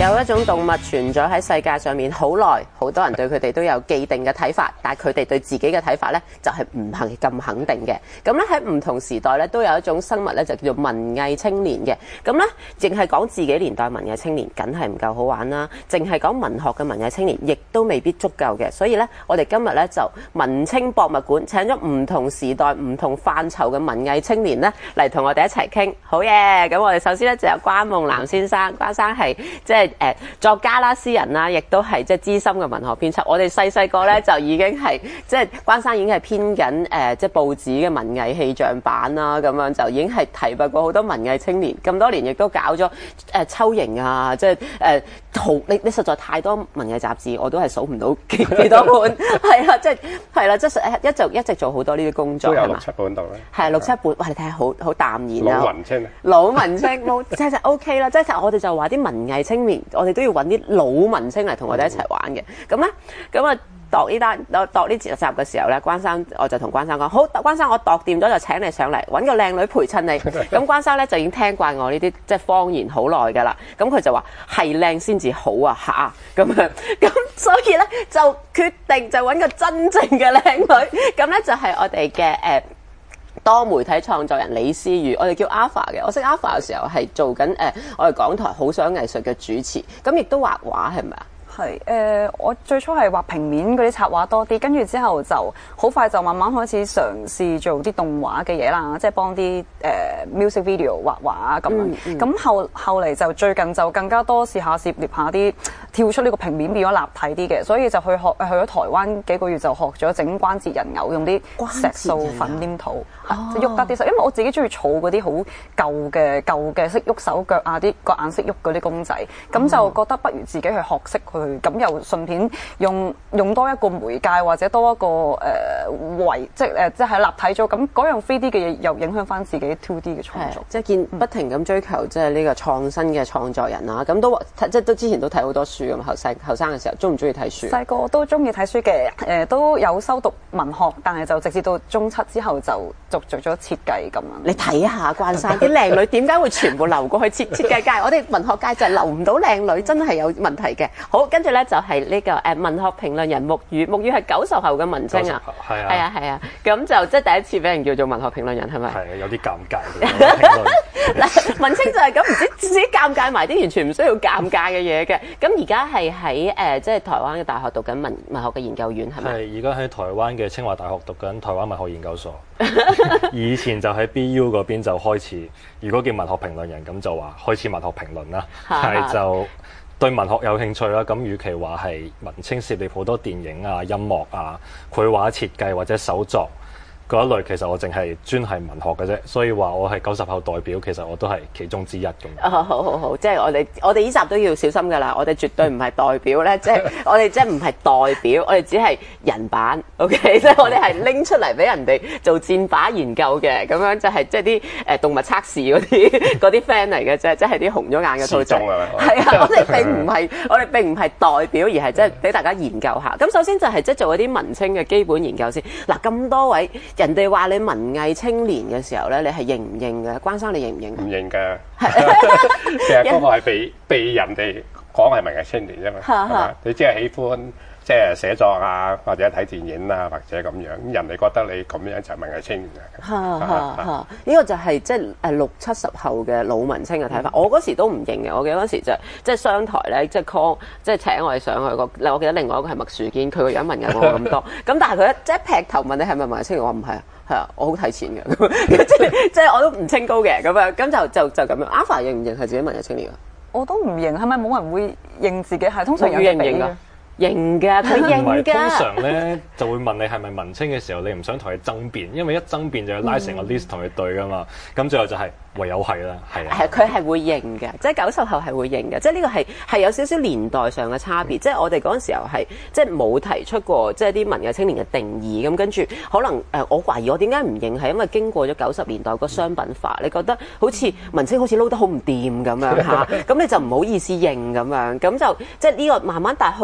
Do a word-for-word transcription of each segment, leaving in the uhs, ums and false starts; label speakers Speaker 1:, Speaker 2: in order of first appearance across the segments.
Speaker 1: 有一種動物存在喺世界上面好耐，好多人對佢哋都有既定嘅睇法，但係佢哋對自己嘅睇法呢，就係唔係咁肯定嘅。咁咧喺唔同時代咧都有一種生物咧就叫做文藝青年嘅。咁咧淨係講自己年代文藝青年，梗係唔夠好玩啦。淨係講文學嘅文藝青年，亦都未必足夠嘅。所以咧，我哋今日咧就文青博物館請咗唔同時代、唔同範疇嘅文藝青年咧嚟同我哋一齊傾。好嘢！咁我哋首先咧就有關夢南先生，關生係即係誒作家啦、詩人啦，亦都係即係資深嘅文學編輯。我哋細細個咧就已經係即係關生已經係編緊誒即係報紙嘅文藝氣象版啦，咁樣就已經係提拔過好多文藝青年。咁多年亦都搞咗誒秋瑩啊，即係誒好你你實在太多文藝雜誌，我都係數唔到幾幾多本。係啊，即係係啦，即係一直一直做好多呢啲工作，
Speaker 2: 都有六七本度咧。
Speaker 1: 係六七本，哇！你睇下好好淡然啊，
Speaker 2: 老文青啊，
Speaker 1: 老文青，老即係 O K 啦。即係我哋就話啲文藝青年，我哋都要揾啲老文青嚟同我哋一齊玩嘅。咁咧，咁啊度呢單度度呢集嘅時候咧，關生我就同關生講：好，關生我度掂咗就請你上嚟，揾個靚女陪襯你。咁關生咧就已經聽慣我呢啲即係方言好耐㗎啦。咁佢就話係靚先至好啊嚇咁樣。咁所以咧就決定就揾個真正嘅靚女。咁咧就係我哋嘅誒多媒體創作人李思雨，我哋叫 Alpha 嘅。我識 Alpha 嘅時候係做緊誒、呃、我哋港台好想藝術嘅主持，咁亦都畫畫係咪啊？
Speaker 3: 係誒、呃，我最初係畫平面嗰啲插畫多啲，跟住之後就好快就慢慢開始嘗試做啲動畫嘅嘢啦，即係幫啲誒、呃、music video 畫畫咁樣。咁、嗯嗯、後後嚟就最近就更加多試下涉獵下啲跳出呢個平面變咗立體啲嘅，所以就去學去咗台灣幾個月就學咗整關節人偶，用啲石塑粉黏土，即係喐得啲手。因為我自己中意儲嗰啲好舊嘅舊嘅識喐手腳啊，啲個眼識喐嗰啲公仔，咁、哦、就覺得不如自己去學識佢。咁又順便用用多一個媒介或者多一個誒圍、呃，即係誒、呃、即係立體咗，咁嗰樣 three D 嘅嘢又影響翻自己 two D 嘅創作，
Speaker 1: 即係見不停咁追求即係呢個創新嘅創作人啊！咁都即係都之前都睇好多書咁，後細後生嘅時候中唔中意睇書？
Speaker 3: 細個都中意睇書嘅，誒、呃、都有修讀文學，但係就直至到中七之後就續做咗設計咁樣。
Speaker 1: 你睇下關生啲靚女點解會全部流過去設設計界？我哋文學界就係留唔到靚女，真係有問題嘅。好。跟住咧就係呢個誒文學評論人木魚，木魚係九十後嘅文青啊，
Speaker 2: 係啊，
Speaker 1: 係啊係啊，咁就即係第一次俾人叫做文學評論人係咪？
Speaker 2: 係啊，有啲尷尬。
Speaker 1: 嗱，文青就係咁，唔知自己尷尬埋啲完全唔需要尷尬嘅嘢嘅。咁而家係喺誒即係台灣嘅大學讀緊文文學嘅研究院係咪？
Speaker 4: 係而家喺台灣嘅清華大學讀緊台灣文學研究所。以前就喺 B U 嗰邊就開始，如果叫文學評論人咁就話開始文學評論啦，係就。對文學有興趣啦，咁與其話係文青涉獵好多電影啊、音樂啊、繪畫設計或者手作嗰一類，其實我淨係專係文學嘅啫，所以話我係九十後代表，其實我都係其中之一咁。
Speaker 1: 哦，好好好，即係我哋我哋呢集都要小心㗎啦，我哋絕對唔係代表咧，即係我哋即係唔係代表，我哋只係人版 ，OK， 即係我哋係拎出嚟俾人哋做戰靶研究嘅，咁樣就係即係啲誒動物測試嗰啲嗰啲 friend 嚟嘅啫，即係啲紅咗眼嘅兔仔。係啊，我哋並唔係我哋並唔係代表，而係即係俾大家研究下。咁首先就係即係做一啲文青嘅基本研究先。嗱，咁多位。人哋話你文藝青年嘅時候咧，你係認唔認嘅？關生你認唔認？
Speaker 2: 唔認㗎，其實嗰個係被被人哋講係文藝青年啫嘛，係嘛？你只係喜歡即係寫作啊，或者睇電影啊，或者咁樣，人哋覺得你咁樣就係文藝青年嘅。
Speaker 1: 嚇嚇嚇！呢個就係即係誒六七十後嘅老文青嘅睇法。我嗰時都唔認嘅，我記得嗰時就即係商台咧，即係 call 即係請我哋上去個。我記得另外一個係麥樹堅，佢個樣文藝我咁多。咁但係佢一即係劈頭問你係咪文藝青年，我話唔係啊，係啊，我好睇錢嘅，即係即係我都唔清高嘅咁樣。咁就就就咁樣。Alpha 認唔認係自己文藝青年啊？
Speaker 3: 我都唔認，係咪冇人會認自己係？通常有
Speaker 1: 認唔認㗎？認㗎，佢認㗎。
Speaker 4: 通常咧就會問你係咪文青嘅時候，你唔想同佢爭辯，因為一爭辯就要拉成個 list 同佢對㗎嘛。咁、嗯、最後就係唯有係啦，係啊。係佢係會認嘅，即係九十後係會認嘅，即係呢個係係有少少年代上嘅差別。嗯、即係我哋嗰陣時候係即係冇提出過即係啲文藝青年嘅定義咁，跟住可能誒、呃、我懷疑我點解唔認係因為經過咗九十年代個商品化，嗯、你覺得好似文青好似撈得好唔掂咁樣嚇，咁你就唔好意思認咁樣，咁就即係呢個慢慢但係去到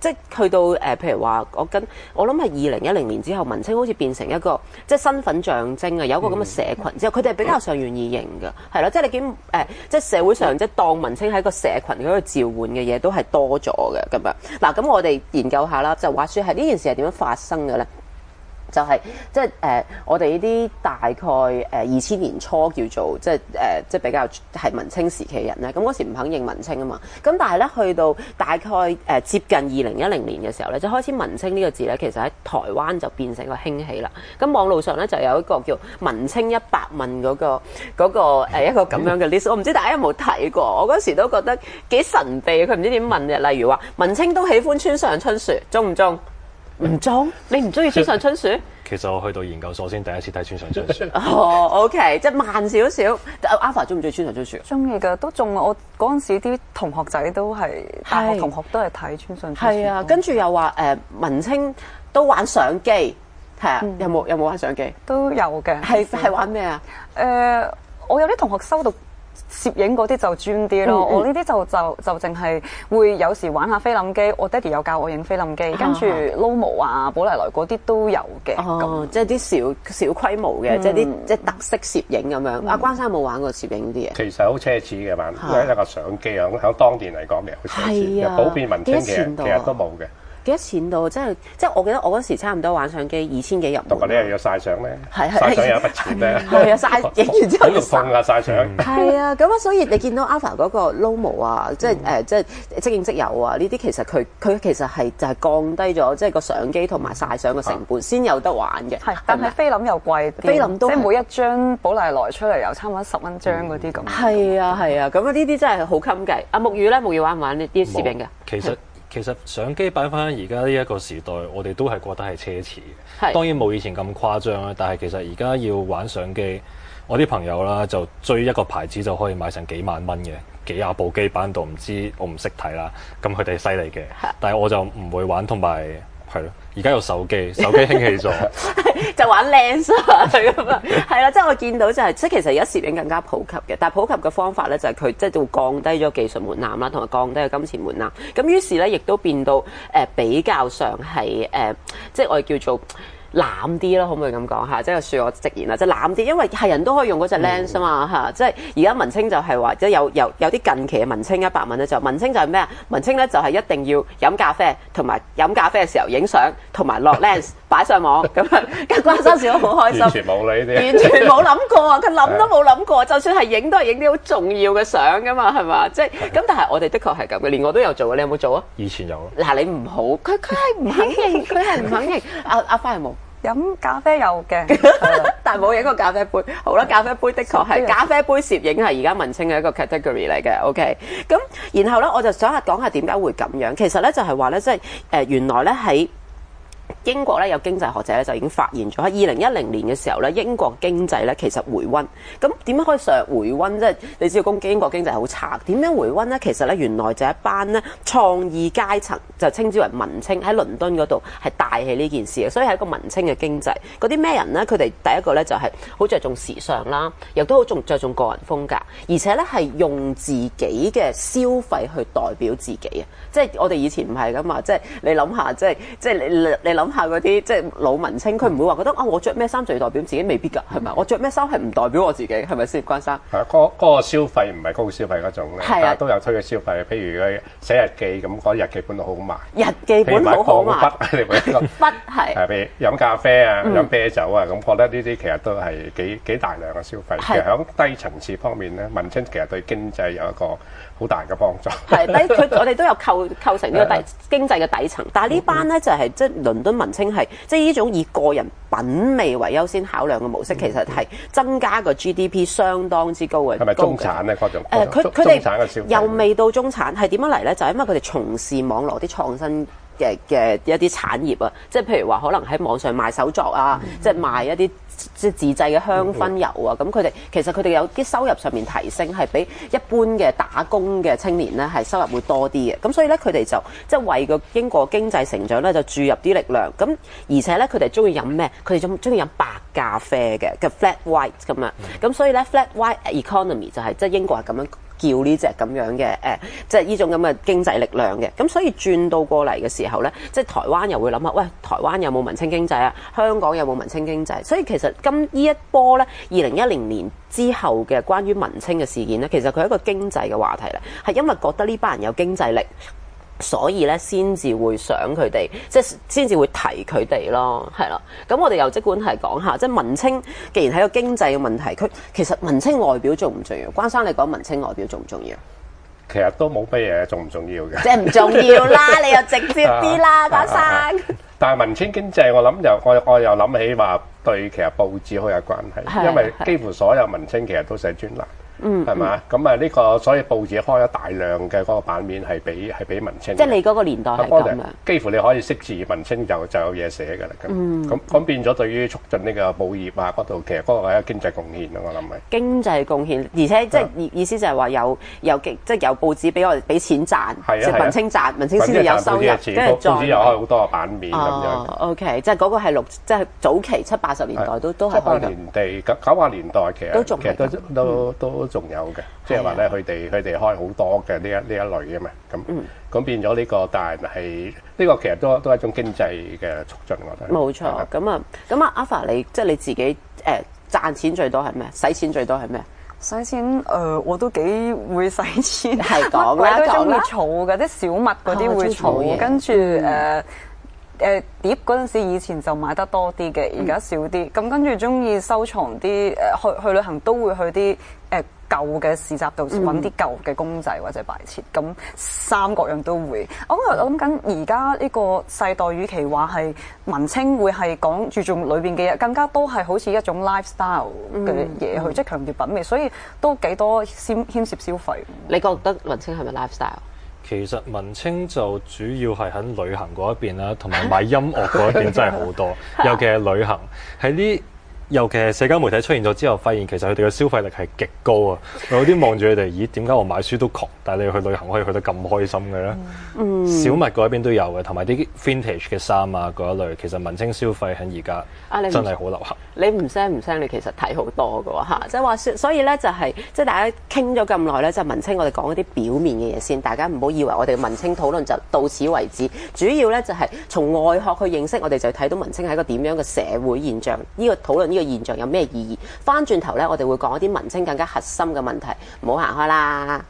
Speaker 1: 即係去到誒、呃，譬如話我跟我諗係二零一零年之後，文青好似變成一個即係身份象徵啊，有一個咁嘅社群之後，佢哋係比較上願意認嘅，係咯，即係你見誒、呃，即係社會上即係當文青喺個社群嗰度召喚嘅嘢都係多咗嘅咁樣。嗱，咁我哋研究下啦，就話説係呢件事係點樣發生嘅咧？就係即係誒，我哋呢啲大概誒二千年初叫做即係誒即係比較係文青時期嘅人咧，咁嗰時唔肯認文青啊嘛，咁但係咧去到大概誒、呃、接近二零一零年嘅時候咧，就開始文青呢個字咧，其實喺台灣就變成個興起啦。咁網絡上咧就有一個叫文青一百問嗰、嗰個嗰、嗰個呃、一個咁樣嘅 list， 我唔知大家有冇睇過，我嗰時都覺得幾神秘，佢唔知點問嘅，例如話文青都喜歡村上春樹，中唔中？唔中？你唔中意村上春樹？
Speaker 4: 其實我去到研究所先第一次睇村上春樹。
Speaker 1: 哦、oh，OK， 即係慢少少。Alpha 中唔中意村上春樹？
Speaker 3: 中意㗎，都中。我嗰陣時啲同學仔都係大學同學都係睇村上春樹。
Speaker 1: 係啊，跟住又話誒、呃、文青都玩相機，係啊，嗯、有冇有冇玩相機？
Speaker 3: 都有嘅。係
Speaker 1: 係玩咩啊？
Speaker 3: 誒、呃，我有啲同學收到攝影嗰啲就專啲咯，嗯嗯我呢啲就就就淨係會有時玩下菲林機，我爹哋有教我影菲林機，跟住撈模啊、寶麗來嗰啲都有嘅。
Speaker 1: 哦，即係啲小小規模嘅，嗯、即係啲即係特色攝影咁樣。阿、嗯啊、關生有冇玩過攝影啲嘢？
Speaker 2: 其實好奢侈嘅嘛，因為一個相機響響當年嚟講嘅好奢侈，啊、普遍文青嘅其實都冇嘅。
Speaker 1: 幾多錢到？即係即係我記得我嗰時差唔多玩相機二千幾入門。
Speaker 2: 同埋你又要曬相咧，
Speaker 1: 係係
Speaker 2: 曬相有一筆錢咧。
Speaker 1: 係啊，曬影完之後要
Speaker 2: 曬啊曬相。
Speaker 1: 係啊，咁啊，所以你見到 Alpha 嗰個 Lomo 啊，即係誒，即係即影即有啊，呢啲其實佢佢其實係就係降低咗即係個相機同埋曬相嘅成本先有得玩嘅。
Speaker 3: 係，但係菲林又貴，
Speaker 1: 菲林都
Speaker 3: 即係每一張寶麗來出嚟又差唔多十蚊張嗰啲咁。
Speaker 1: 係啊係啊，咁啊呢啲真係好襟計。阿木魚咧，木魚玩唔玩呢啲攝影嘅？
Speaker 4: 其實。其實相機擺翻而家呢一個時代，我哋都係覺得係奢侈嘅。是當然冇以前咁誇張啦，但係其實而家要玩相機，我啲朋友啦就追一個牌子就可以買成幾萬蚊嘅，幾廿部機擺到唔知我唔識睇啦。咁佢哋犀利嘅，是但係我就唔會玩，同埋係咯。而家有手機，手機興起咗，
Speaker 1: 就玩 lens 啊咁啊，係啦，即係我見到就係、是，即係其實而家攝影更加普及嘅，但係普及嘅方法咧就係佢即係會降低咗技術門檻啦，同埋降低咗金錢門檻。咁於是咧，亦都變到誒、呃、比較上係誒、呃，即係我哋叫做濫啲咯，可唔可以咁講嚇？即係恕我直言啦，即係濫啲，因為係人都可以用嗰隻 lens 啊嘛嚇、嗯。即係而家文青就係話，即係有有有啲近期嘅文青一百問咧，就文青就係咩啊？文青咧就係一定要飲咖啡，同埋飲咖啡嘅時候影相，同埋落 lens 擺上網咁樣。跟關生笑好開心，
Speaker 2: 完全冇呢啲，
Speaker 1: 完全冇諗過啊！佢諗都冇諗過，就算係影都係影啲好重要嘅相噶嘛，係嘛？即係咁，但係我哋的確係咁嘅，連我都有做，你有冇做啊？
Speaker 4: 以前有咯。
Speaker 1: 嗱，你唔好，佢佢係唔肯認，佢係唔肯認。阿阿花有冇？
Speaker 3: 飲咖啡有嘅，
Speaker 1: 但係冇影過咖啡杯。好啦，咖啡杯的確係咖啡杯攝影係而家文青嘅一個 category 嚟嘅。OK，咁然後咧我就想下講下點解會咁樣。其實咧就係話咧，即係誒原來咧喺英國咧有經濟學者咧就已經發現咗喺二零一零年嘅時候咧，英國經濟咧其實回溫。咁點樣可以上回溫？即係你知道英國經濟好差，點樣回溫咧？其實咧原來就一班咧創意階層就稱之為文青喺倫敦嗰度係帶起呢件事嘅，所以係一個文青嘅經濟。嗰啲咩人咧？佢哋第一個咧就係好着重時尚啦，亦都好重着重個人風格，而且咧係用自己嘅消費去代表自己啊！即係我哋以前唔係噶嘛，即係你諗下，即係即係你你諗下嗰啲即係老文青，佢唔會話覺得啊，我着咩衫就要代表自己，未必㗎，係咪？我着咩衫係唔代表我自己，係咪先？關生
Speaker 2: 係啊，嗰嗰個消費唔係高消費嗰種咧，但係都有推嘅消費，譬如佢寫日記咁，嗰日記本都好賣，
Speaker 1: 日記本好好賣，
Speaker 2: 筆你每一個
Speaker 1: 筆係
Speaker 2: 係譬如飲咖啡啊、飲啤酒啊，咁覺得呢啲其實都係幾幾大量嘅消費。其實喺低層次方面咧，文青其實對經濟有一個好大嘅幫助。
Speaker 1: 係低佢我哋都有構構成呢個底經濟嘅底層，但係呢班咧就係即係倫敦文青係即係呢種以個人品味為優先考量嘅模式，其實係增加個 G D P 相當之高嘅。
Speaker 2: 係咪中產咧？嗰種
Speaker 1: 誒，佢佢哋又未到中產，係點樣嚟咧？就係因為佢哋從事網絡啲創新嘅嘅一啲產業啊，即係譬如話可能喺網上賣手作啊，嗯、即係賣一啲即係自製嘅香薰油啊，咁佢哋其實佢哋有啲收入上面提升，係比一般嘅打工嘅青年咧係收入會多啲嘅，咁所以咧佢哋就即係為個英國經濟成長咧就注入啲力量，咁而且咧佢哋中意飲咩？佢哋中中意飲白咖啡嘅嘅 flat white 咁樣，咁所以咧 flat white economy 就係即係英國係咁樣叫呢隻咁樣嘅誒、呃，即係呢種咁嘅經濟力量嘅。咁所以轉到過嚟嘅時候咧，即係台灣又會諗下，喂，台灣有冇文青經濟啊？香港有冇文青經濟？所以其實今呢一波咧，二零一零年之後嘅關於文青嘅事件咧，其實佢係一個經濟嘅話題咧，係因為覺得呢班人有經濟力。所以咧，先至會想佢哋，即係先至會提佢哋咯，係啦。咁我哋又即管係講下，即係文青，既然係個經濟嘅問題，佢其實文青外表重唔重要？關生，你講文青外表重唔重要？
Speaker 2: 其實都冇乜嘢重唔重要嘅，
Speaker 1: 即係唔重要啦，你又直接啲啦，關生。
Speaker 2: 但係文青經濟，我諗又我我又諗起話對其實報紙好有關係，因為幾乎所有文青其實都寫專欄。嗯，係嘛？咁啊呢個所以報紙開咗大量嘅嗰個版面係俾係俾文青。
Speaker 1: 即係你嗰個年代係咁樣。
Speaker 2: 幾乎你可以識字文青就就有嘢寫㗎啦。咁咁咁變咗對於促進呢個報業啊嗰度，其實嗰個係一個經濟貢獻咯。我諗係。經
Speaker 1: 濟貢獻，而且即係意意思就係話有有即係有報紙俾我哋俾錢賺，即係文青賺，文青先至有收入，跟住
Speaker 2: 報紙又開好多個版面咁樣。
Speaker 1: O K，即係嗰個係六，即係早期七八十年代都都係。
Speaker 2: 七八年代九九十年代其實
Speaker 1: 都仲
Speaker 2: 其實都都都仲有嘅。即係話咧，佢哋佢哋開好多嘅呢一呢一類嘅嘛，咁咁、嗯、變咗呢、這個，但係呢個其實都都係一種經濟嘅促進，我覺得。冇
Speaker 1: 錯，咁啊，咁啊，阿發你即係你自己誒賺、呃、錢最多係咩？使錢最多係咩？
Speaker 3: 使錢誒、呃，我都幾會使錢，
Speaker 1: 係講啦，
Speaker 3: 都中意儲嘅，啲小物嗰啲會儲，跟住誒誒碟嗰陣時以前就買得多啲嘅，而家少啲。咁跟住中意收藏啲誒、呃，去去旅行都會去啲誒。呃舊嘅市集度揾啲舊嘅公仔或者擺設，咁、嗯、三各樣都會。我我諗緊而家呢個世代，與其話係文青會係講注重裏邊嘅嘢，更加多係好似一種 lifestyle 嘅嘢去，嗯、即係強調品味，所以都幾多牽牽涉消費。
Speaker 1: 你覺得文青係咪 lifestyle？
Speaker 4: 其實文青就主要係喺旅行嗰一邊啦，同埋買音樂嗰一邊真係好多，尤其係旅行喺呢。尤其係社交媒體出現咗之後，發現其實佢哋嘅消費力係極高啊！有啲望住佢哋，咦？點解我買書都窮，但係你去旅行可以去得咁開心嘅咧？嗯、小物嗰邊都有嘅，同埋啲 vintage 嘅衫啊嗰一類，其實文青消費喺而家真係好流行。
Speaker 1: 你唔聲唔聲，你其實睇好多嘅喎嚇，即係話，所以咧就係即係大家傾咗咁耐咧，就係、文青我哋講一啲表面嘅嘢先，大家唔好以為我哋文青討論就到此為止。主要咧就係從外殼去認識，我哋就睇到文青係一個點樣嘅社會現象。呢、這個討論呢個現象有咩意義？翻轉頭咧，我哋會講一啲文青更加核心嘅問題，唔好行開啦。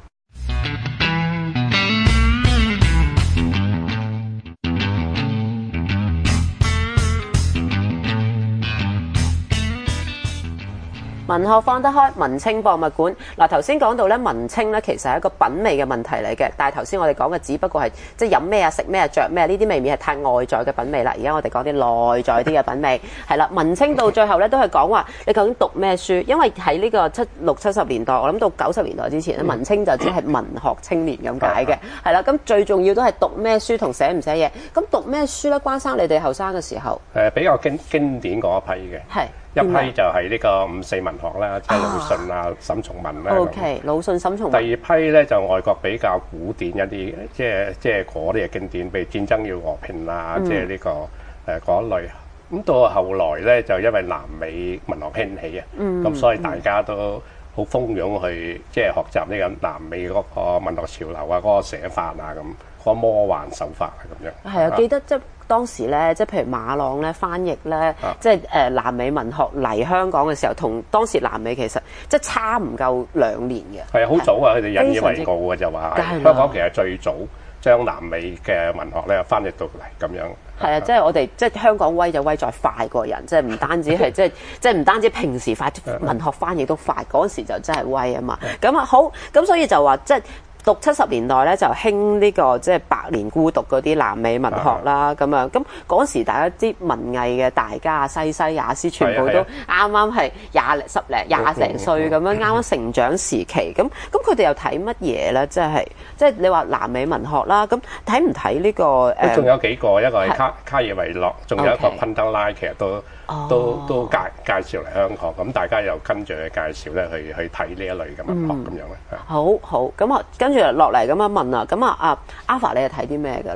Speaker 1: 文學放得開，文青博物館。嗱，頭先講到咧，文青咧其實係一個品味嘅問題嚟嘅，但係頭先我哋講嘅只不過係即係飲咩啊、食咩啊、着咩呢啲未免係太外在嘅品味啦。而家我哋講啲內在啲嘅品味，係啦。文青到最後咧都係講話你究竟讀咩書，因為喺呢個七六七十年代，我諗到九十年代之前咧，文青就只係文學青年咁解嘅，係啦。咁最重要都係讀咩書同寫唔寫嘢。咁讀咩書咧？關生，你哋後生嘅時候，
Speaker 2: 誒比較經經典嗰一批嘅，係。一批就係呢個五四文學啦，即係魯迅啊、沈從文啦。
Speaker 1: O K，魯迅、沈從文。
Speaker 2: 第二批咧就外國比較古典一啲，即係即係嗰啲嘅經典，譬如戰爭要和平啊，即係呢個誒嗰一類。咁到後來咧，就因為南美文學興起啊，咁所以大家都好蜂擁去即係學習呢個南美嗰個文學潮流啊，嗰個寫法啊，咁嗰個魔幻手法啊，咁樣。
Speaker 1: 係啊，記得即係。當時咧，即係譬如馬朗咧翻譯咧，啊、即係誒南美文學嚟香港嘅時候，同當時南美其實即係差唔夠兩年嘅。係啊，
Speaker 2: 好早啊，佢哋引以為傲嘅就話，香港其實最早將南美嘅文學咧翻譯到嚟咁樣。
Speaker 1: 係啊，即係我哋即係香港威就威在快過人，即係唔單止係即係即係唔單止平時快，文學翻譯都快，嗰時就真係威啊嘛。咁啊好，咁所以就話即係。六七十年代咧就興呢個即係百年孤獨嗰啲南美文學啦，咁樣咁嗰時大家啲文藝嘅大家西西雅斯全部都啱啱係廿零十零廿零歲咁樣，啱啱成長時期，咁咁佢哋又睇乜嘢咧？即係即係你話南美文學啦，咁睇唔睇呢個誒？
Speaker 2: 仲有幾個，一個係卡卡爾維諾，仲有一個昆德拉，其實都都都介介紹嚟香港，咁大家又跟住去介紹咧，去去睇呢一類嘅文學咁樣咧。
Speaker 1: 好好，咁啊跟。跟住落嚟咁樣問啦，咁啊阿阿 Alpha 你係睇啲咩嘅咧？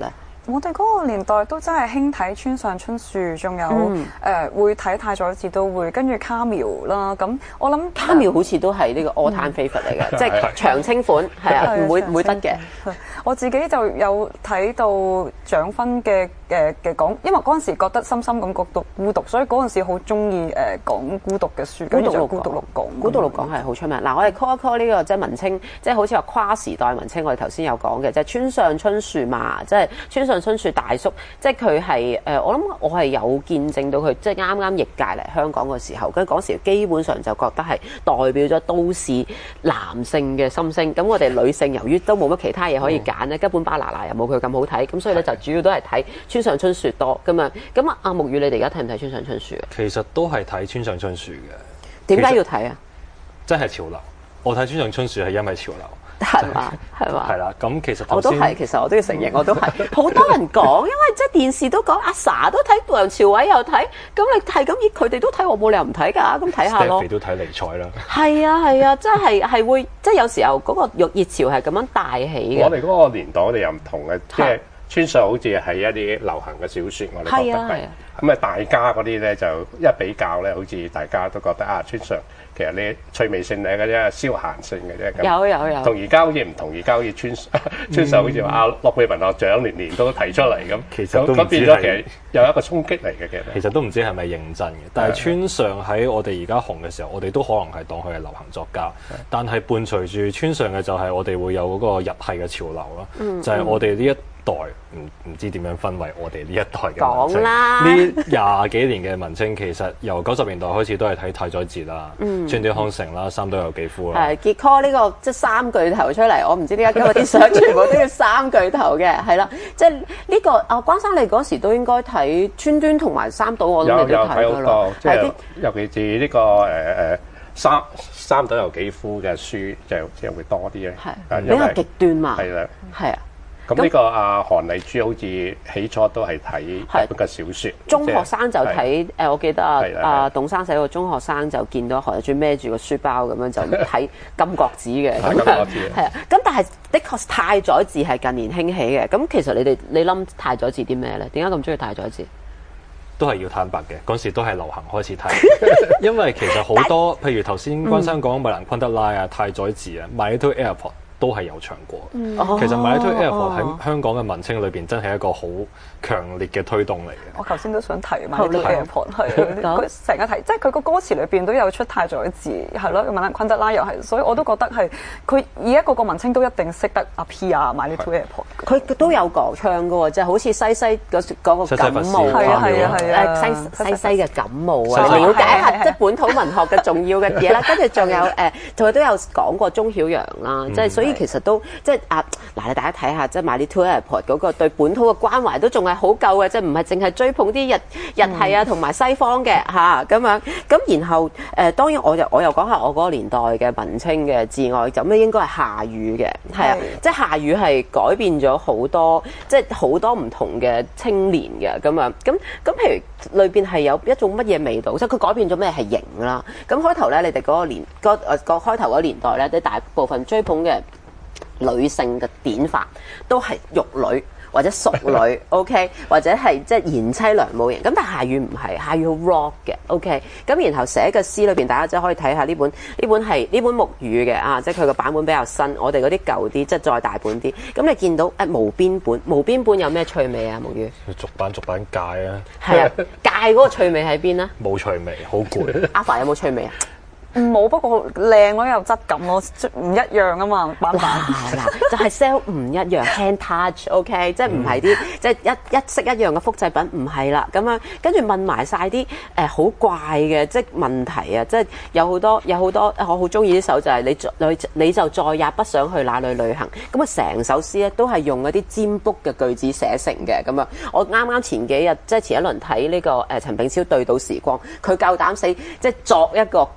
Speaker 3: 我哋嗰個年代都真係興睇村上春樹，仲有誒、嗯呃、會睇太宰治都會，跟住卡繆啦。咁我諗
Speaker 1: 卡繆好似都係呢個 all time favorite 嚟嘅，嗯、即係長青款係啊，唔會唔會得嘅。
Speaker 3: 我自己就有睇到蔣勳嘅誒嘅講，因為嗰陣時覺得深深咁覺讀孤獨，所以嗰陣時好中意誒講孤獨嘅書，跟住就孤獨六講。
Speaker 1: 孤獨六講係好出名。嗱、嗯，我哋 call 一 call 呢、這個即係文青，即係好似話跨時代文青。我哋頭先有講嘅，即係村上春樹嘛，即係村上春樹大叔，即係佢係誒，我諗我係有見證到佢，即係啱啱逆界嚟香港嘅時候，跟住嗰時基本上就覺得係代表咗都市男性嘅心聲。咁我哋女性由於都冇乜其他嘢可以揀咧，根本巴拿拿又冇佢咁好睇，咁所以咧就主要都係睇村上春樹多咁樣。咁啊，阿木魚，你哋而家睇唔睇村上春樹啊？
Speaker 4: 其實都係睇村上春樹嘅。
Speaker 1: 點解要睇啊？
Speaker 4: 真係潮流。我睇村上春樹係因為潮流。
Speaker 1: 係嘛？係嘛？
Speaker 4: 係啦，咁其實
Speaker 1: 我都係，其實我都要承認，我都係。好多人講，因為即係電視都講，阿 sa 都睇，梁朝偉又睇，咁你係咁熱，佢哋都睇，我冇理由唔睇㗎，咁睇下咯。
Speaker 4: Stephy 都睇尼采啦。
Speaker 1: 係啊係啊，真係係會，即係有時候嗰個熱熱潮係咁樣帶起嘅。
Speaker 2: 我哋嗰個年代，我哋又唔同嘅，即係村上好似係一啲流行嘅小説，我哋覺得係。咁啊，大家嗰啲咧就一比較咧，好似大家都覺得啊，村上。其實你趣味性嚟嘅啫，消閒性嘅啫。
Speaker 1: 有有有。同
Speaker 2: 而家好似唔同，而家好似村村上好似話啊，諾貝文學獎年年都提出嚟咁。
Speaker 4: 其實都唔知係。咁變咗其實
Speaker 2: 有一個衝擊嚟嘅，其實。
Speaker 4: 其實都唔知係咪認真嘅。但係村上喺我哋而家紅嘅時候，我哋都可能係當佢係流行作家。但係伴隨住村上嘅就係我哋會有嗰個日系嘅潮流咯。嗯、就係我哋呢一代唔唔知點樣分為我哋呢一代嘅文青。講啦。呢廿幾年嘅文青其實由九十年代開始都係睇太宰治啦。嗯。川端康成啦，三島由紀夫啦。係
Speaker 1: 結 call 呢個即係三巨頭出嚟，我唔知點解今日啲相全部都要三巨頭嘅，係啦，即係呢個啊關生你嗰時都應該睇川端同埋三島，我諗你都睇㗎啦。
Speaker 2: 即係尤其是呢個誒誒三三島由紀夫嘅書就即係會多啲咧。
Speaker 1: 係比較極端嘛。
Speaker 2: 係啦。
Speaker 1: 係啊。
Speaker 2: 咁呢個阿韓麗珠好似起初都係睇一個小説，
Speaker 1: 中學生就睇誒，我記得啊阿董生寫個中學生就見到韓麗珠孭住個書包咁樣就睇金國子嘅，
Speaker 2: 金國子
Speaker 1: 係啊。咁但係的確太宰治係近年興起嘅。咁其實你哋你諗太宰治啲咩咧？點解咁中意太宰治？
Speaker 4: 都係要坦白嘅，嗰時都係流行開始睇，因為其實好多譬如頭先關生講米蘭昆德拉啊、太宰治啊、My Little Airport。都係有唱過。嗯、其實 My Little Airport 喺香港嘅文青裏邊，真係一個好強烈嘅推動嚟嘅。
Speaker 3: 我頭先都想提 My Little Airport，係佢成日提，即係佢個歌詞裏邊都有出太宰治，係咯，米蘭昆德拉又係，所以我都覺得係佢而家個個文青都一定識得阿 P 啊 My Little Airport。佢
Speaker 1: 都有講唱嘅喎，即係好似西西嗰嗰個感冒，
Speaker 3: 係啊係啊係啊，
Speaker 1: 西西西嘅感冒啊，了解下即係本土文學嘅重要嘅嘢啦。跟住仲有誒，佢都有講過鍾曉陽啦，即係所以。其實都即係啊，嗱，大家睇下，即係 My Little Airport 嗰個對本土嘅關懷都仲係好夠嘅，即係唔係淨係追捧啲日日系啊同埋西方嘅嚇咁樣。咁然後誒、呃，當然我又我又講下我嗰個年代嘅文青嘅至愛，咁咧應該係夏宇嘅，係啊，即係夏宇係改變咗好多，即係好多唔同嘅青年嘅咁樣。咁咁譬如裏邊係有一種乜嘢味道？即係佢改變咗咩係型啦。咁開頭咧，你哋嗰個年嗰誒個開頭嗰年代咧，你大部分追捧嘅女性嘅典範都係玉女或者淑女，OK， 或者係即係賢妻良母型。咁但係夏宇唔係，夏宇好 rock 嘅 ，OK。咁然後寫嘅詩裏邊，大家即係可以睇下呢本呢本係呢本木語嘅啊，即係佢個版本比較新。我哋嗰啲舊啲，即係再大本啲。咁你見到誒無邊本，無邊本有咩趣味啊？木魚
Speaker 4: 逐版逐版戒啊，
Speaker 1: 係啊，戒嗰個趣味喺邊啊？
Speaker 4: 冇趣味，好攰。
Speaker 1: 阿凡有冇趣味啊？
Speaker 3: 冇，不過靚咯，有質感咯，唔一樣啊嘛，版版
Speaker 1: 嗱就係 sell 唔一樣 hand touch，OK， 即係唔係啲即係一一式一樣嘅複製品，唔係啦咁樣，跟住問埋晒啲誒好怪嘅即係問題啊，即係有好多有好多我好中意呢首就係你再你就再也不想去哪裏旅行，咁啊成首詩咧都係用嗰啲占卜嘅句子寫成嘅咁樣。我啱啱前幾日即係前一輪睇呢個誒陳炳超對賭時光，佢夠膽死即係作一個港片。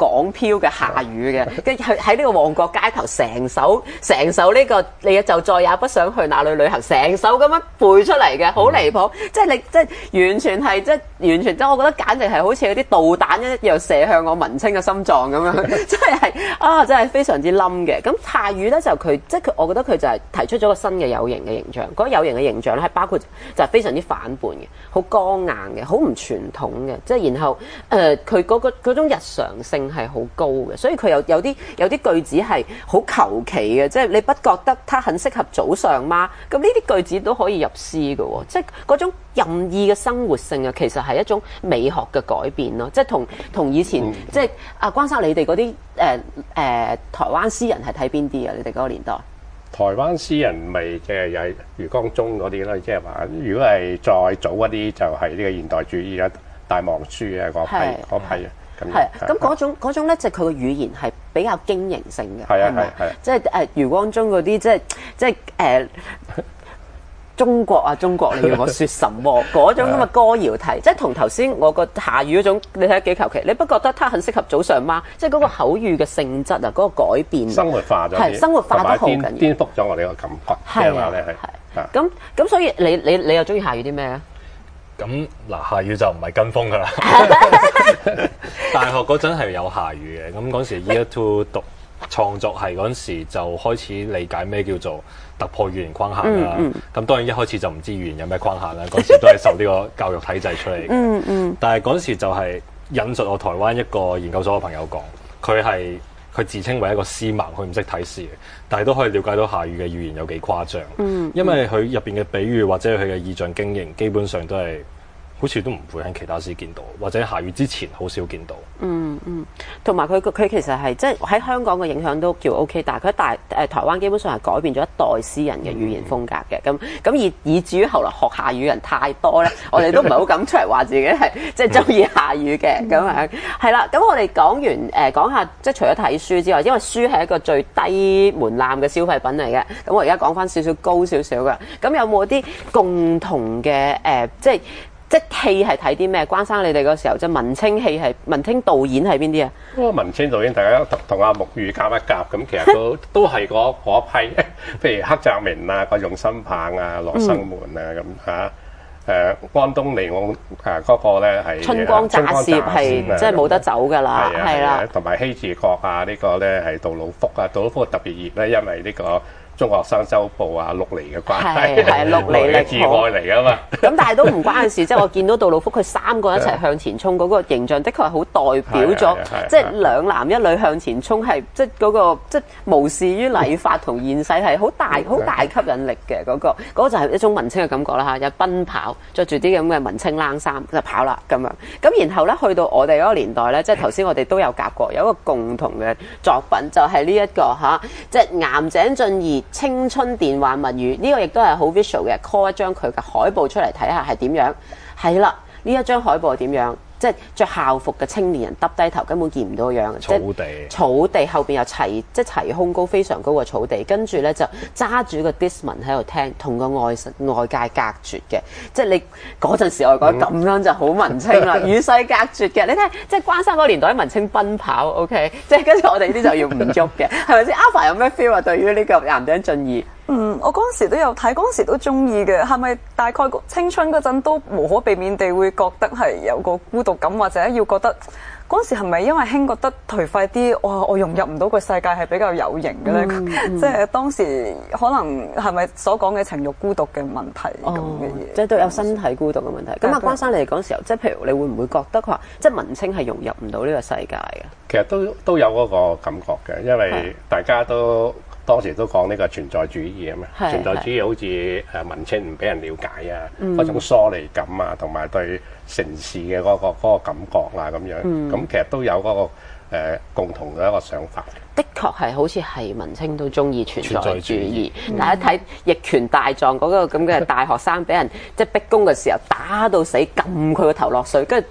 Speaker 1: 飄嘅夏雨嘅，跟住喺呢個旺角街頭成首成首呢、這個你就再也不想去哪裏旅行，成首咁樣背出嚟嘅，好離譜！即係你即係完全係即係完全即係我覺得簡直係好似嗰啲導彈一樣射向我文青嘅心臟咁樣，即係係啊，真係非常之冧嘅。咁夏雨咧就佢即係佢，我覺得佢就係提出咗個新嘅有型嘅形象。嗰、那個有型嘅形象咧係包括就係非常之反叛嘅，好剛硬嘅，好唔傳統嘅，即係然後誒佢嗰個嗰種日常性係好高嘅，所以佢有有啲有啲句子係好求其嘅，即係你不覺得他很適合早上嗎？咁呢啲句子都可以入詩嘅喎，即係嗰種任意嘅生活性啊，其實係一種美學嘅改變咯，即係同同以前、嗯、即係阿關生你哋嗰啲誒誒台灣詩人係睇邊啲啊？你哋嗰個年代？
Speaker 2: 台灣詩人咪即係有余光中嗰啲啦，即係話如果係再早一啲就係呢個現代主義啊、大望書啊嗰批嗰批啊。
Speaker 1: 係，咁嗰種嗰種咧，就佢個語言係比較經營性嘅，
Speaker 2: 係啊係係，
Speaker 1: 即係誒余光中嗰啲，即係即係誒、呃、中國啊中國，你要我説什麼嗰種咁嘅歌謠題，即係同頭先我個夏雨嗰種，你睇下幾求其，你不覺得他很適合早上嗎？即係嗰個口語嘅性質啊，嗰、嗰個改變，
Speaker 2: 生活化咗，
Speaker 1: 係生活化得好緊要，
Speaker 2: 顛覆咗我哋個感覺，係話咧係，
Speaker 1: 咁咁所以你你你又中意夏雨啲咩啊？
Speaker 4: 咁嗱，夏雨就唔係跟風噶啦。大學嗰陣係有夏雨嘅，咁嗰時 Year Two 讀創作系嗰陣時就開始理解咩叫做突破語言框限啦。咁、嗯嗯、當然一開始就唔知語言有咩框限啦，嗰時都係受呢個教育體制出嚟嘅。嗯嗯、但係嗰時就係引述我台灣一個研究所嘅朋友講，佢係佢自稱為一個詩盲，佢唔識睇詩嘅，但係都可以了解到夏雨嘅語言有幾誇張。嗯嗯、因為佢入邊嘅比喻或者佢嘅意象經營，基本上都係。好似都唔會喺其他詩見到，或者夏雨之前好少見到。嗯
Speaker 1: 嗯，同埋佢佢其實係即係喺香港嘅影響都叫 O K， 但係佢喺大誒台灣基本上係改變咗一代詩人嘅語言風格嘅。咁咁以以至於後來學夏雨人太多咧，我哋都唔係好敢出嚟話自己係即係中意夏雨嘅咁樣。係啦，咁我哋講完誒、呃、講下即係除咗睇書之外，因為書係一個最低門檻嘅消費品嚟嘅。咁我而家講翻少少高少少嘅。咁有冇啲共同嘅誒、呃、即係？即係戲係睇啲咩？關生你哋嗰時候即係文青戲係文青導演係邊啲啊？
Speaker 2: 文青導演大家同同阿木魚夾一夾咁，其實都都係嗰嗰批，譬如黑澤明啊、個用心棒啊、羅生門啊咁嚇。誒安東尼我誒嗰個咧係
Speaker 1: 春光乍泄係即係冇得走㗎啦，係啦。
Speaker 2: 同埋希治閣啊，呢個咧係杜魯福啊，杜魯福特別熱咧，因為呢個。中學生周報啊，陸離嘅關係，
Speaker 1: 係陸離
Speaker 2: 嘅摯愛嚟㗎嘛。
Speaker 1: 咁但係都唔關事，即係我見到杜魯福佢三個一齊向前衝嗰個形象，的確係好代表咗，即係兩男一女向前衝係即係嗰個即係無視於禮法同現世係好大好大吸引力嘅嗰個，嗰個就係一種文青嘅感覺啦嚇，有奔跑，着住啲咁嘅文青冷衫就跑啦咁樣。咁然後咧去到我哋嗰個年代咧，即係頭先我哋都有夾過，有一個共同嘅作品就係呢一個嚇，即係岩井俊二。青春電幻物語呢、這個亦都係好 visual 嘅 call 一張佢嘅海報出嚟睇下係點樣。係啦，呢一張海報係點樣？即係着校服嘅青年人耷低頭，根本見唔到個樣。
Speaker 4: 草地，
Speaker 1: 草地後邊有齊即係齊胸高非常高嘅草地，跟住咧就揸住個 Discman 喺度聽，同個外外界隔絕嘅。即係你嗰陣時我覺得咁樣就好文青啦，與世隔絕嘅。你睇即係關生嗰個年代文青奔跑 ，OK， 即係跟住我哋啲就要唔喐嘅，係咪先？Alpha 有咩 feel 啊？對於呢個岩井俊二？
Speaker 3: 嗯，我嗰陣時都有睇，嗰陣時都中意嘅。係咪大概青春嗰陣都無可避免地會覺得係有個孤獨感，或者要覺得嗰陣時係咪因為興覺得頹廢啲？哇！我融入唔到個世界係比較有型嘅咧。嗯嗯、即係當時可能係咪所講嘅情慾孤獨嘅問題咁嘅嘢？
Speaker 1: 即係都有身體孤獨嘅問題。咁啊、嗯，關生你哋嗰陣時候，即係譬如你會唔會覺得佢話，即係文青係融入唔到呢個世界嘅？
Speaker 2: 其實都都有嗰個感覺嘅，因為大家都。當時都講呢個存在主義啊嘛，是存在主義好似誒文青唔俾人了解啊，嗰、嗯、種疏離感啊，同埋對城市嘅嗰、嗰個嗰個感覺啊咁樣，咁、嗯、其實都有嗰、嗰個、呃、共同嘅一個想法。
Speaker 1: 的確係好似係文青都中意存在主義。大家睇《逆權大狀》嗰個咁嘅大學生俾人即係逼宮嘅時候打到死，撳佢個頭落水，跟住突的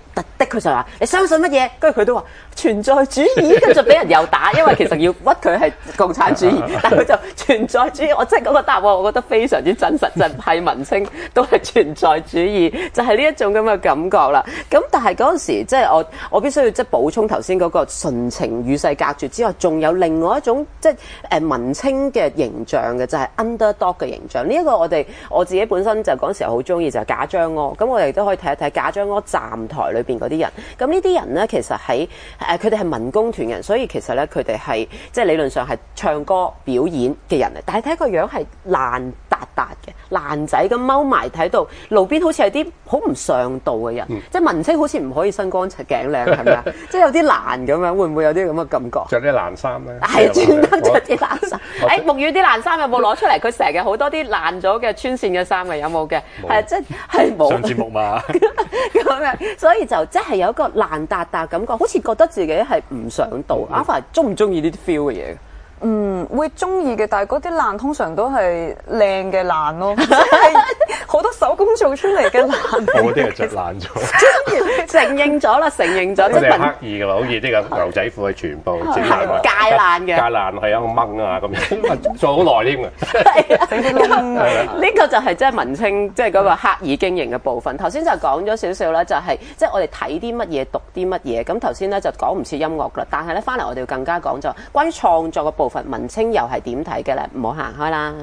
Speaker 1: 佢就話你相信乜嘢？跟住佢都話存在主義，跟住就俾人又打，因為其實要屈佢係共產主義，但佢就存在主義。我即係嗰個答案，我覺得非常之真實，就係文青都係存在主義，就係呢一種咁嘅感覺啦。咁但係嗰陣時即係我我必須要即係補充頭先嗰個純情與世隔絕之外，仲有另外一種即係誒文青嘅形象嘅，就係 underdog 嘅形象。呢一個我哋我自己本身就嗰陣時好中意就係賈樟柯。咁我哋都可以睇一睇賈樟柯站台裏邊嗰啲人。咁呢啲人咧其實喺誒佢哋係民工團人，所以其實咧佢哋係即係理論上係唱歌表演嘅人嚟。但係睇個樣係爛達達嘅爛仔咁踎埋睇到路邊，好似係啲好唔上道嘅人。嗯、即係文青好似唔可以身光頸靚，係咪啊？即係有啲爛咁樣，會唔會有啲咁嘅感覺？
Speaker 2: 着啲爛衫咧，
Speaker 1: 係專登着啲爛衫。誒，木魚啲爛衫有冇攞出嚟？佢成日好多啲爛咗嘅穿線嘅衫嘅，有冇嘅？係即係冇。上節目嘛咁樣，所以就即係有一個爛達達感覺，好似覺得自己係唔上道。阿凡中唔中意呢啲 feel 嘅嘢？
Speaker 3: 嗯，會中意嘅，但係嗰啲爛通常都係靚嘅爛咯，即係好多手工做出嚟嘅爛。
Speaker 4: 我嗰啲係着爛咗。
Speaker 1: 承認咗啦，承認咗。
Speaker 2: 即係刻意㗎啦，好似呢個牛仔褲係全部整爛，
Speaker 1: 戒爛嘅，
Speaker 2: 戒爛係一個掹啊咁樣，做好耐添㗎。
Speaker 1: 係啊，整啲窿啊。呢個就係即係文青，即係嗰個刻意經營嘅部分。頭先就講咗少少啦，就係即係我哋睇啲乜嘢，讀啲乜嘢。咁頭先咧就講唔切音樂啦，但係咧翻嚟我哋要更加講就關於創作嘅部分。文青又係點睇嘅咧？唔好行開啦！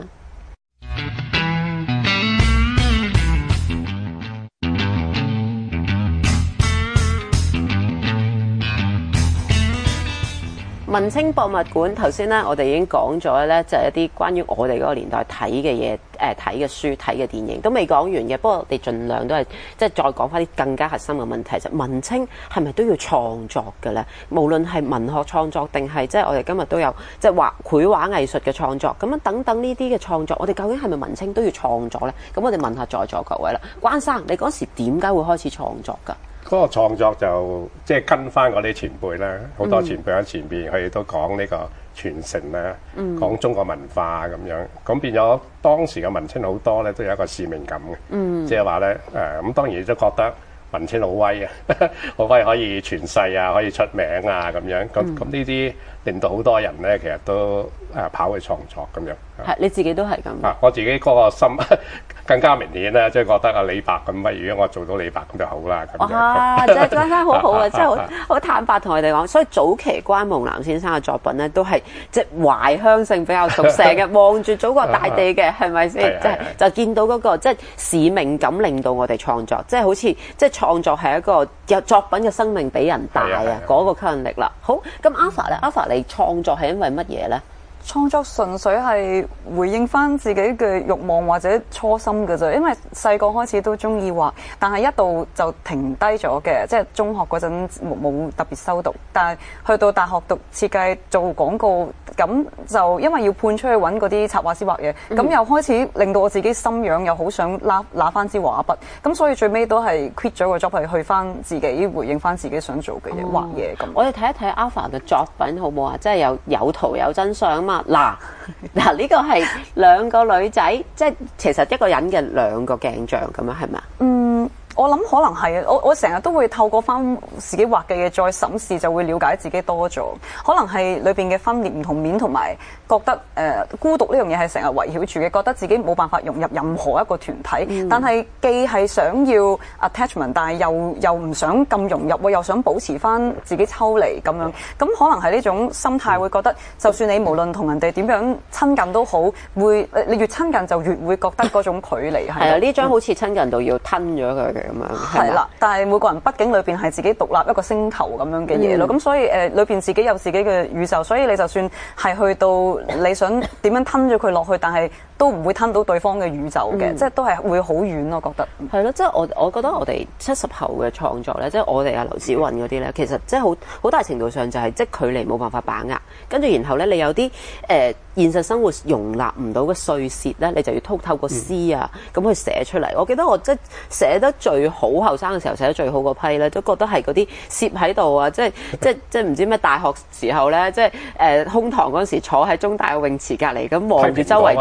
Speaker 1: 文青博物館頭先咧，我哋已經講咗咧，就係一啲關於我哋嗰個年代睇嘅嘢，誒睇嘅書、睇嘅電影都未講完嘅。不過我哋盡量都係即係再講翻啲更加核心嘅問題，就係文青係咪都要創作嘅咧？無論係文學創作定係即係我哋今日都有即係畫繪畫藝術嘅創作，咁樣等等呢啲嘅創作，我哋究竟係咪文青都要創作咧？咁我哋問下在座各位啦，關生，你嗰時點解會開始創作㗎？
Speaker 2: 嗰個創作就即係跟翻嗰啲前輩啦，好多前輩喺前邊，佢哋都講呢個傳承啦，嗯、講中國文化咁樣，咁變咗當時嘅文青好多咧，都有一個使命感嘅，即係話咧誒，咁當然都覺得文青好威啊，好威可以傳世啊，可以出名啊咁樣，咁咁呢啲令到好多人咧，其實都誒跑去創作咁樣。
Speaker 1: 係你自己都係咁
Speaker 2: 啊！我自己嗰個心更加明顯咧，即係覺得啊李白咁威，如果我做到李白咁就好啦。咁
Speaker 1: 哇！真係真係好好啊！真係好好坦白同我哋講，所以早期關夢南先生嘅作品咧，都係即係懷鄉性比較熟，成日望住祖國大地嘅，係咪先？即係就見到嗰個即係使命感，令到我哋創作，即係好似即係創作係一個有作品嘅生命比人大啊！嗰個吸引力啦。好，咁 Alpha 咧 ，Alpha 你創作係因為乜嘢咧？
Speaker 3: 創作純粹係回應翻自己嘅慾望或者初心嘅啫，因為細個開始都中意畫，但係一度就停低咗嘅，即係中學嗰陣冇冇特別修讀，但係去到大學讀設計做廣告，咁就因為要判出去揾嗰啲插畫師畫嘢，咁、嗯、又開始令到我自己心癢，又好想拿拿翻支畫筆，咁所以最尾都係 quit 咗個 job，係去翻自己回應翻自己想做嘅嘢，哦、畫嘢咁。
Speaker 1: 我哋睇一睇 Alpha 嘅作品好唔好啊？即係有有圖有真相啊嘛！嗱嗱，呢個係兩個女仔，即係其實一個人嘅兩個鏡像咁樣，係咪啊？嗯。
Speaker 3: 我諗可能係啊，我我成日都會透過翻自己畫嘅嘢再審視，就會了解自己多咗。可能係裏邊嘅分裂唔同面，同埋覺得誒、呃、孤獨呢樣嘢係成日圍繞住嘅，覺得自己冇辦法融入任何一個團體。嗯、但係既係想要 attachment，但係又又唔想咁融入，又想保持翻自己抽離咁樣。咁可能係呢種心態，會覺得就算你無論同人哋點樣親近都好，會你越親近就越會覺得嗰種距離係。係啊，
Speaker 1: 呢張好似親近到要吞咗佢嘅。
Speaker 3: 係啦，但係每個人畢竟裏邊係自己獨立一個星球咁樣嘅嘢咯，咁、嗯、所以誒裏邊自己有自己嘅宇宙，所以你就算係去到你想點樣吞咗佢落去，但係都唔會吞到對方嘅宇宙嘅，嗯、即係都係會好遠咯，覺得。係咯，即係我我覺得我哋七十後嘅創作咧，即係我哋啊劉子韻嗰啲咧，其實即係好好大程度上就係即係距離冇辦法把握，跟住然後咧你有啲誒、呃、現實生活容納唔到嘅碎屑咧，你就要透透過詩啊咁、嗯、去寫出嚟。我記得我即係寫得最好後生嘅時候寫得最好嗰批咧，都覺得係嗰啲攝喺度啊，即係即係即係唔知咩大學時候咧，即係誒空堂嗰陣時坐喺中大嘅泳池隔離咁望住周圍啲嘢，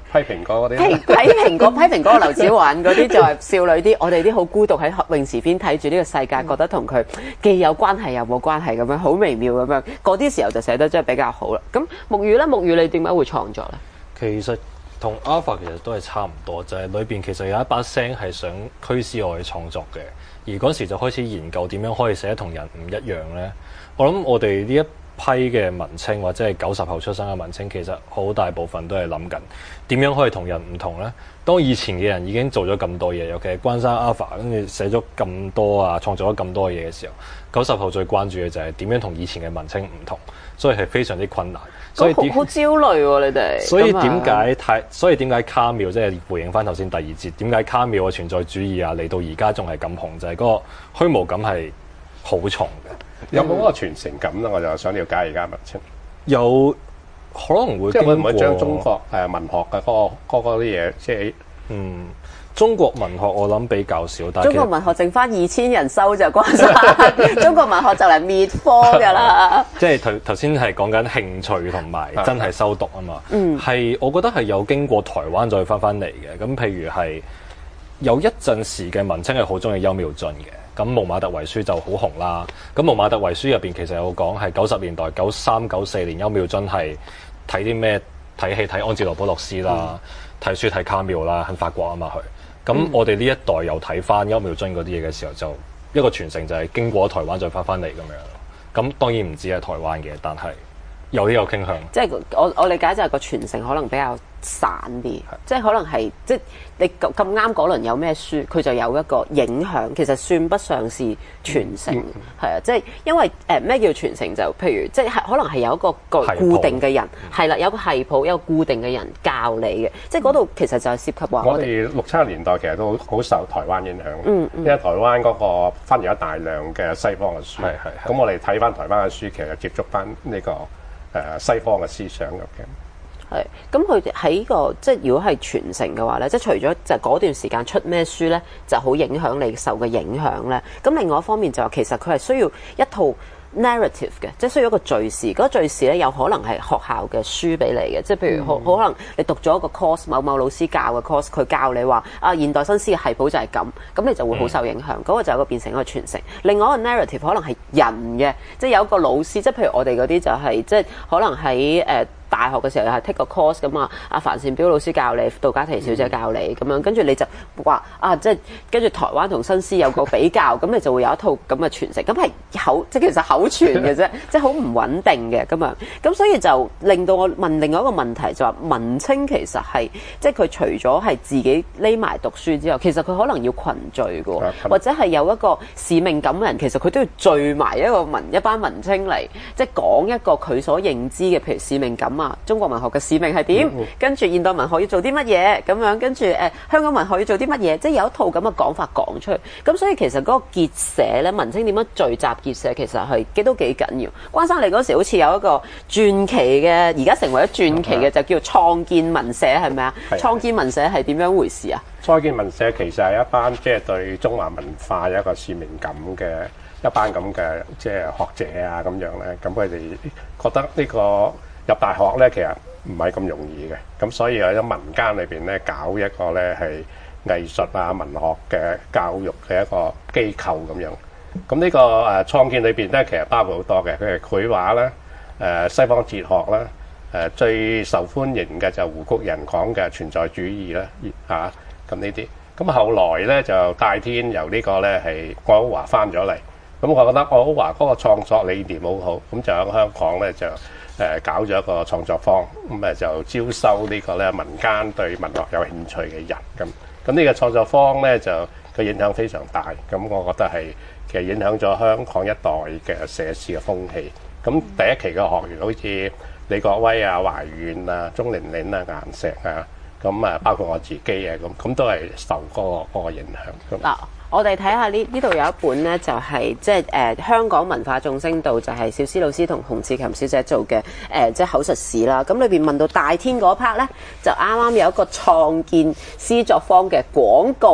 Speaker 2: 批蘋果嗰啲，
Speaker 1: 批批蘋果批蘋果劉子雲嗰啲就係少女啲，我哋啲好孤獨喺泳池邊睇住呢個世界，覺得同佢既有關係又冇關係咁樣，好微妙咁樣。嗰啲時候就寫得真係比較好啦。咁木魚咧，木魚你點解會創作咧？
Speaker 4: 其實同 Alpha 其實都係差唔多，就係裏邊其實有一把聲係想驅使我去創作嘅。而嗰時就開始研究點樣可以寫得同人唔一樣咧。我諗我哋呢一批嘅文青或者係九十後出生嘅文青，其實好大部分都係諗緊點樣可以同人唔同咧。當以前嘅人已經做咗咁多嘢，尤其係關山 Alpha 跟住寫咗咁多啊，創造咗咁多嘢嘅時候，九十後最關注嘅就係點樣同以前嘅文青唔同，所以係非常之困難。所以
Speaker 1: 好好焦慮喎、啊，你哋。
Speaker 4: 所以點解太？所以點解卡繆即係回應翻頭先第二節？點解卡繆嘅存在主義啊嚟到而家仲係咁紅？就係、是、嗰個虛無感係好重嘅。
Speaker 2: 有冇嗰個傳承感咧？我就想了解而家文青。
Speaker 4: 有可能會
Speaker 2: 即係會唔會將中國誒文學嘅嗰、那個嗰啲嘢，即係
Speaker 4: 嗯中國文學我諗比較少，但係
Speaker 1: 中國文學剩翻二千人收就關晒，中國文學就嚟滅科㗎啦。
Speaker 4: 即係頭頭先係講緊興趣同埋真係修讀啊嘛，係、嗯、我覺得係有經過台灣再翻翻嚟嘅。咁譬如係有一陣時嘅文青係好中意邱妙津嘅。咁《蒙馬特遺書》就好紅啦。咁《蒙馬特遺書》入邊其實有講係九十年代九三九四年，邱妙津係睇啲咩？睇戲睇安哲羅普洛斯啦，睇、嗯、書睇卡繆啦，喺法國啊嘛佢。咁我哋呢一代又睇翻邱妙津嗰啲嘢嘅時候，就一個傳承就係經過台灣再翻翻嚟咁樣。咁當然唔止係台灣嘅，但係有啲有傾向。
Speaker 1: 即係我我理解就係個傳承可能比較散啲，即係可能係即係你咁咁啱嗰輪有咩書，佢就有一個影響，其實算不上是傳承，係、嗯、啊，即係因為誒咩、呃、叫傳承就譬如即係可能係有一個個固定嘅人，係啦、嗯，有個系譜，有個固定嘅人教你嘅，即係嗰度其實就係涉及話
Speaker 2: 我哋六七十年代其實都好受台灣影響，嗯嗯、因為台灣嗰個翻譯咗大量嘅西方嘅書，係係，咁我哋睇翻台灣嘅書，其實接觸翻呢個誒西方嘅思想嘅。
Speaker 1: 係，咁佢哋喺個即係如果係傳承嘅話咧，即係除咗就嗰段時間出咩書咧，就好影響你受嘅影響咧。咁另外一方面就係其實佢係需要一套 narrative 嘅，即係需要一個敘事。嗰個敘事咧有可能係學校嘅書俾你嘅，即係譬如好、嗯、可能你讀咗一個 course， 某某老師教嘅 course， 佢教你話啊現代新詩嘅系譜就係咁，咁你就會好受影響。嗰、嗯、個就有個變成一個傳承。另外一個 narrative 可能係人嘅，即係有一個老師，即係譬如我哋嗰啲就係、是、即係可能喺誒。呃大學嘅時候又係 take 個 course 咁啊，阿樊善標老師教你，杜嘉祺小姐教你咁樣，跟住你就話啊，即係跟住台灣同新詩有個比較，咁你就會有一套咁嘅傳承，咁係口即係其實口傳嘅啫，即係好唔穩定嘅咁樣，咁所以就令到我問另外一個問題，就話文青其實係即係佢除咗係自己匿埋讀書之後，其實佢可能要群聚嘅，或者係有一個使命感嘅人，其實佢都要聚埋一個文一班文青嚟，即係講一個佢所認知嘅，譬如使命感。中國文學嘅使命係點？嗯、跟住現代文學要做啲乜嘢咁樣？跟住誒、呃、香港文學要做啲乜嘢？即係有一套咁嘅講法講出嚟。咁所以其實嗰個結社咧，文青點樣聚集結社，其實係幾都幾緊要。關生你嗰時好似有一個傳奇嘅，而家成為咗傳奇嘅，就叫創建文社係咪啊？創建文社係點樣回事啊？
Speaker 2: 創建文社其實係一班即係、就是、對中華文化有一個使命感嘅一班咁嘅即係學者啊咁樣咧。咁佢哋覺得呢、這個。入大學咧，其實唔係咁容易嘅，咁所以喺民間裏邊咧，搞一個咧係藝術啊、文學嘅教育嘅一個機構咁樣。咁呢個誒創建裏邊咧，其實包括好多嘅，譬如繪畫啦、誒西方哲學啦、誒最受歡迎嘅就胡谷人講嘅存在主義啦，嚇咁呢啲。咁後來咧就戴天由呢個咧係愛奧華翻咗嚟，咁我覺得愛奧華嗰個創作理念好好，咁就喺香港咧就。誒搞咗一個創作坊，咁誒就招收呢個咧民間對文學有興趣嘅人，咁咁呢個創作坊咧就個影響非常大，咁我覺得係其實影響咗香港一代嘅寫詩嘅風氣。咁第一期嘅學員好似李國威啊、懷遠啊、鍾玲玲啊、顏石啊，咁啊包括我自己啊，咁咁都係受嗰個嗰個影響。
Speaker 1: 嗱。我哋睇下呢呢度有一本咧，就係即係誒香港文化眾聲道，就係小思老師同洪志琴小姐做嘅誒即係口述史啦。咁裏邊問到大天嗰 part 咧，就啱啱有一個創建詩作坊嘅廣告。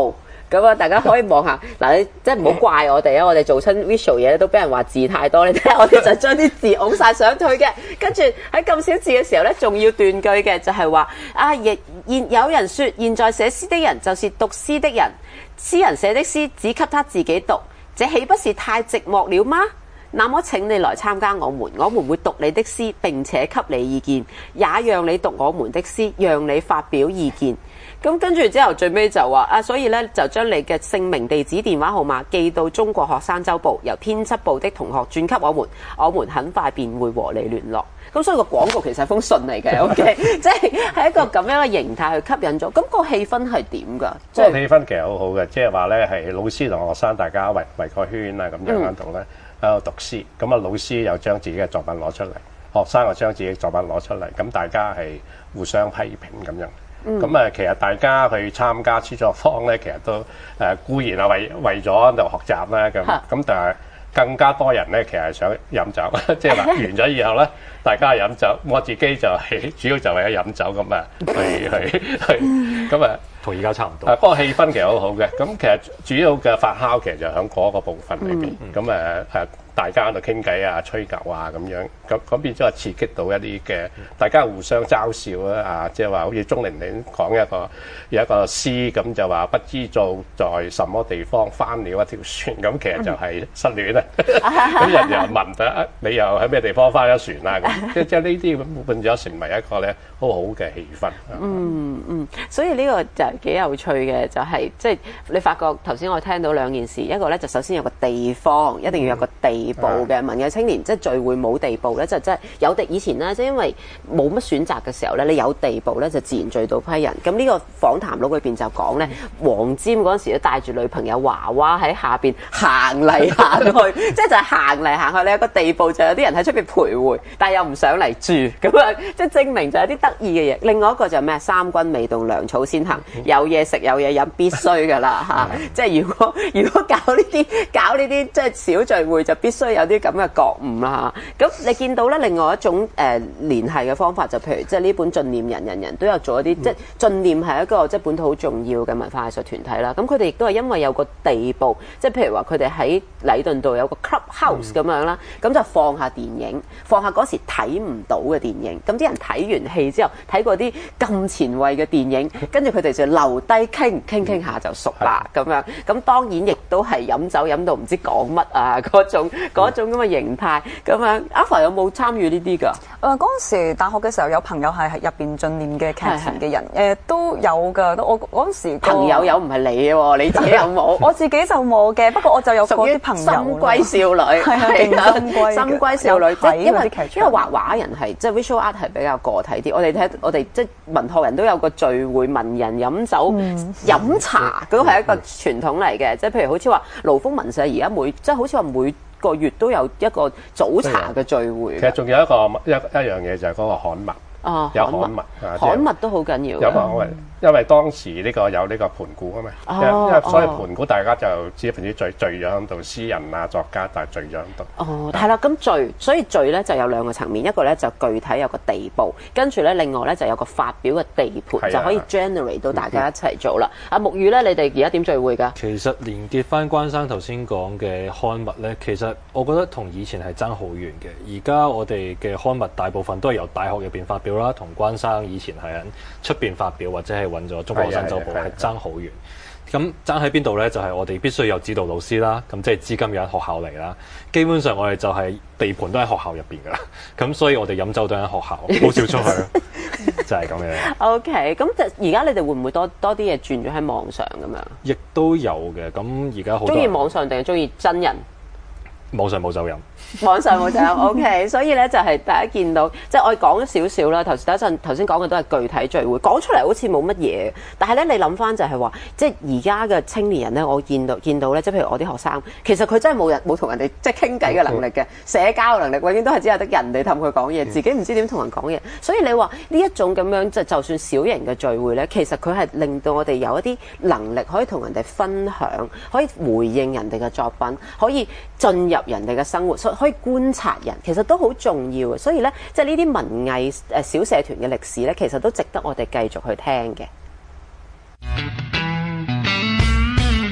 Speaker 1: 咁啊，大家可以望下嗱，你即係唔好怪我哋啊！我哋做親 visual 嘢咧，都俾人話字太多。你睇下，我哋就將啲字㧬晒上去嘅，跟住喺咁少字嘅時候咧，仲要斷句嘅，就係話啊，亦現有人說，現在寫詩的人就是讀詩的人，詩人寫的詩只給他自己讀，這豈不是太寂寞了嗎？那麼請你來參加我們，我們會讀你的詩並且給你意見，也讓你讀我們的詩，讓你發表意見。咁跟住之後最尾就話啊，所以咧就將你嘅姓名、地址、電話號碼寄到中國學生週報，由編輯部的同學轉給我們，我們很快便會和你聯絡。咁所以個廣告其實係封信嚟嘅，OK，即係係一個咁樣嘅形態去吸引咗。咁、那個氣氛係點㗎？即係
Speaker 2: 氣氛其實好好嘅，即係話咧係老師同學生大家圍圍個圈啊咁樣喺度咧喺度讀詩。咁啊老師又將自己嘅作品攞出嚟，學生又將自己嘅作品攞出嚟，咁大家係互相批評咁樣。咁啊、嗯，其實大家去參加詩作坊咧，其實都誒、呃、固然係為為咗喺度學習啦，咁咁但係更加多人咧，其實係想飲酒，即係話完咗以後咧，大家飲酒，我自己就係主要就為咗飲酒咁啊，去去去咁啊，
Speaker 4: 同而家差唔多。
Speaker 2: 不過氣氛其實好好嘅，咁其實主要嘅發酵其實就喺嗰個部分裏邊，咁誒誒。大家喺度傾偈啊、吹牛啊咁樣，咁咁變咗係刺激到一啲嘅大家互相嘲笑啦啊！即係話好似鍾玲玲講一個有一個詩咁就話不知道在什麼地方翻了一條船，咁其實就係失戀啦。咁人又問啊，你又喺咩地方翻咗船啊？咁即即係呢啲咁變咗成為一個咧好好嘅氣氛。
Speaker 1: 嗯嗯，所以呢個就係幾有趣嘅，就係即係你發覺頭先我聽到兩件事，一個咧就首先有個地方，一定要有個地。地步嘅文藝青年即係聚會冇地步咧，就真係有地以前咧，即係因為冇乜選擇嘅時候咧，你有地步咧就自然聚到批人。咁呢個訪談錄裏邊就講咧，黃霑嗰陣時都帶住女朋友娃娃喺下邊行嚟行去，即係就係行嚟行去。你有個地步就有啲人喺出邊徘徊，但係又唔上嚟住咁啊，即係證明就有啲得意嘅嘢。另外一個就係咩？三軍未動，糧草先行，有嘢食有嘢飲必須㗎啦嚇。即係如果如果搞呢啲搞呢啲即係小聚會就必須。需要有啲咁嘅覺悟啦嚇，咁你見到咧另外一種誒、呃、聯繫嘅方法，就譬如即係呢本進念人人人都有做一啲，嗯、即係進念係一個即係本土好重要嘅文化藝術團體啦。咁佢哋亦都係因為有個地步，即係譬如話佢哋喺禮頓道有個 clubhouse 咁樣啦，咁、嗯、就放下電影，放下嗰時睇唔到嘅電影。咁啲人睇完戲之後睇過啲咁前衛嘅電影，跟住佢哋就留低傾傾傾下就熟啦咁、嗯、樣。咁當然亦都係飲酒飲到唔知講乜啊嗰種。嗰種咁嘅形態咁樣，阿凡有冇參與呢啲㗎？
Speaker 3: 誒嗰陣時大學嘅時候有朋友係入邊進念嘅劇團嘅人，誒、呃、都有㗎。我嗰陣時
Speaker 1: 朋友有唔係你喎，你自己有冇？
Speaker 3: 我自己就冇嘅，不過我就有嗰啲朋友。
Speaker 1: 深閨少女係啊，深閨少女，即係因為因為畫畫人係即係 visual art 係比較個體啲。我哋睇我哋即係文學人都有個聚會，文人飲酒、嗯、飲茶，嗰個係一個傳統嚟嘅。即係譬如好似話盧峰文社而家每即係好似話每個月都有一個早茶嘅聚會。
Speaker 2: 其實仲有一個一一樣嘢就係嗰個刊物。
Speaker 1: 哦，
Speaker 2: 有刊物，
Speaker 1: 刊物都好緊要。
Speaker 2: 有啊，因為因為當時呢個有呢個盤古啊嘛，因為所以盤古大家就知分之聚聚咗喺度，詩人啊作家但係聚咗喺度。
Speaker 1: 哦，係啦，咁聚，所以聚咧就有兩個層面，一個咧就具體有個地步，跟住咧另外咧就有個發表嘅地盤，就可以 generate 到大家一齊做啦。阿木魚咧，你哋而家點聚會㗎？
Speaker 4: 其實連結翻關生頭先講嘅刊物咧，其實我覺得同以前係爭好遠嘅。而家我哋嘅刊物大部分都係由大學入邊發表。同關生以前係喺出邊發表或者係揾咗中國學生週報係爭好遠。咁爭喺邊度呢？就係、是、我哋必須有指導老師啦，咁即係資金有喺學校嚟啦。基本上我哋就係地盤都喺學校入邊噶啦。咁所以我哋飲酒都喺學校，好少出去，就係咁樣。
Speaker 1: OK，咁而家你哋會唔會多多啲嘢轉咗喺網上咁樣？
Speaker 4: 亦都有嘅。咁而家好中
Speaker 1: 意網上定係中意真人？
Speaker 4: 網上冇酒飲。
Speaker 1: 網上冇就 OK， 所以咧就係大家見到，即係我哋講咗少少啦。頭先第一陣頭先講嘅都係具體聚會，講出嚟好似冇乜嘢，但係咧你諗翻就係話，即係而家嘅青年人咧，我見到見到咧，即係譬如我啲學生，其實佢真係冇人冇同人哋即係傾偈嘅能力嘅，社交能力永遠都係只有得人哋氹佢講嘢，自己唔知點同人講嘢。所以你話呢一種咁樣即係就算小型嘅聚會咧，其實佢係令到我哋有一啲能力可以同人哋分享，可以回應人哋嘅作品，可以進入人哋嘅生活，可以觀察人，其實都好重要嘅。所以咧，即係呢啲文藝誒小社團嘅歷史咧，其實都值得我哋繼續去聽嘅。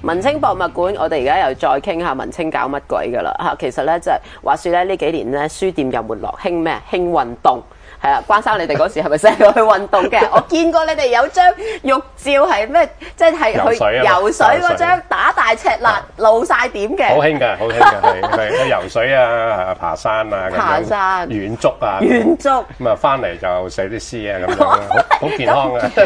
Speaker 1: 文青博物館，我哋而家又再傾下文青搞乜鬼㗎啦嚇。其實咧就係話説咧呢幾年咧書店又沒落，興咩？興運動。係啦，關生你哋嗰時係咪成日去運動嘅？我見過你哋有張玉照係咩？即係去游水嗰張打大赤辣露晒點嘅。
Speaker 2: 好興㗎，好興㗎，係係游水啊、爬山啊、
Speaker 1: 爬山、
Speaker 2: 遠足啊、
Speaker 1: 遠足。咁
Speaker 2: 啊，翻嚟就寫啲詩啊，咁樣好好健康啊！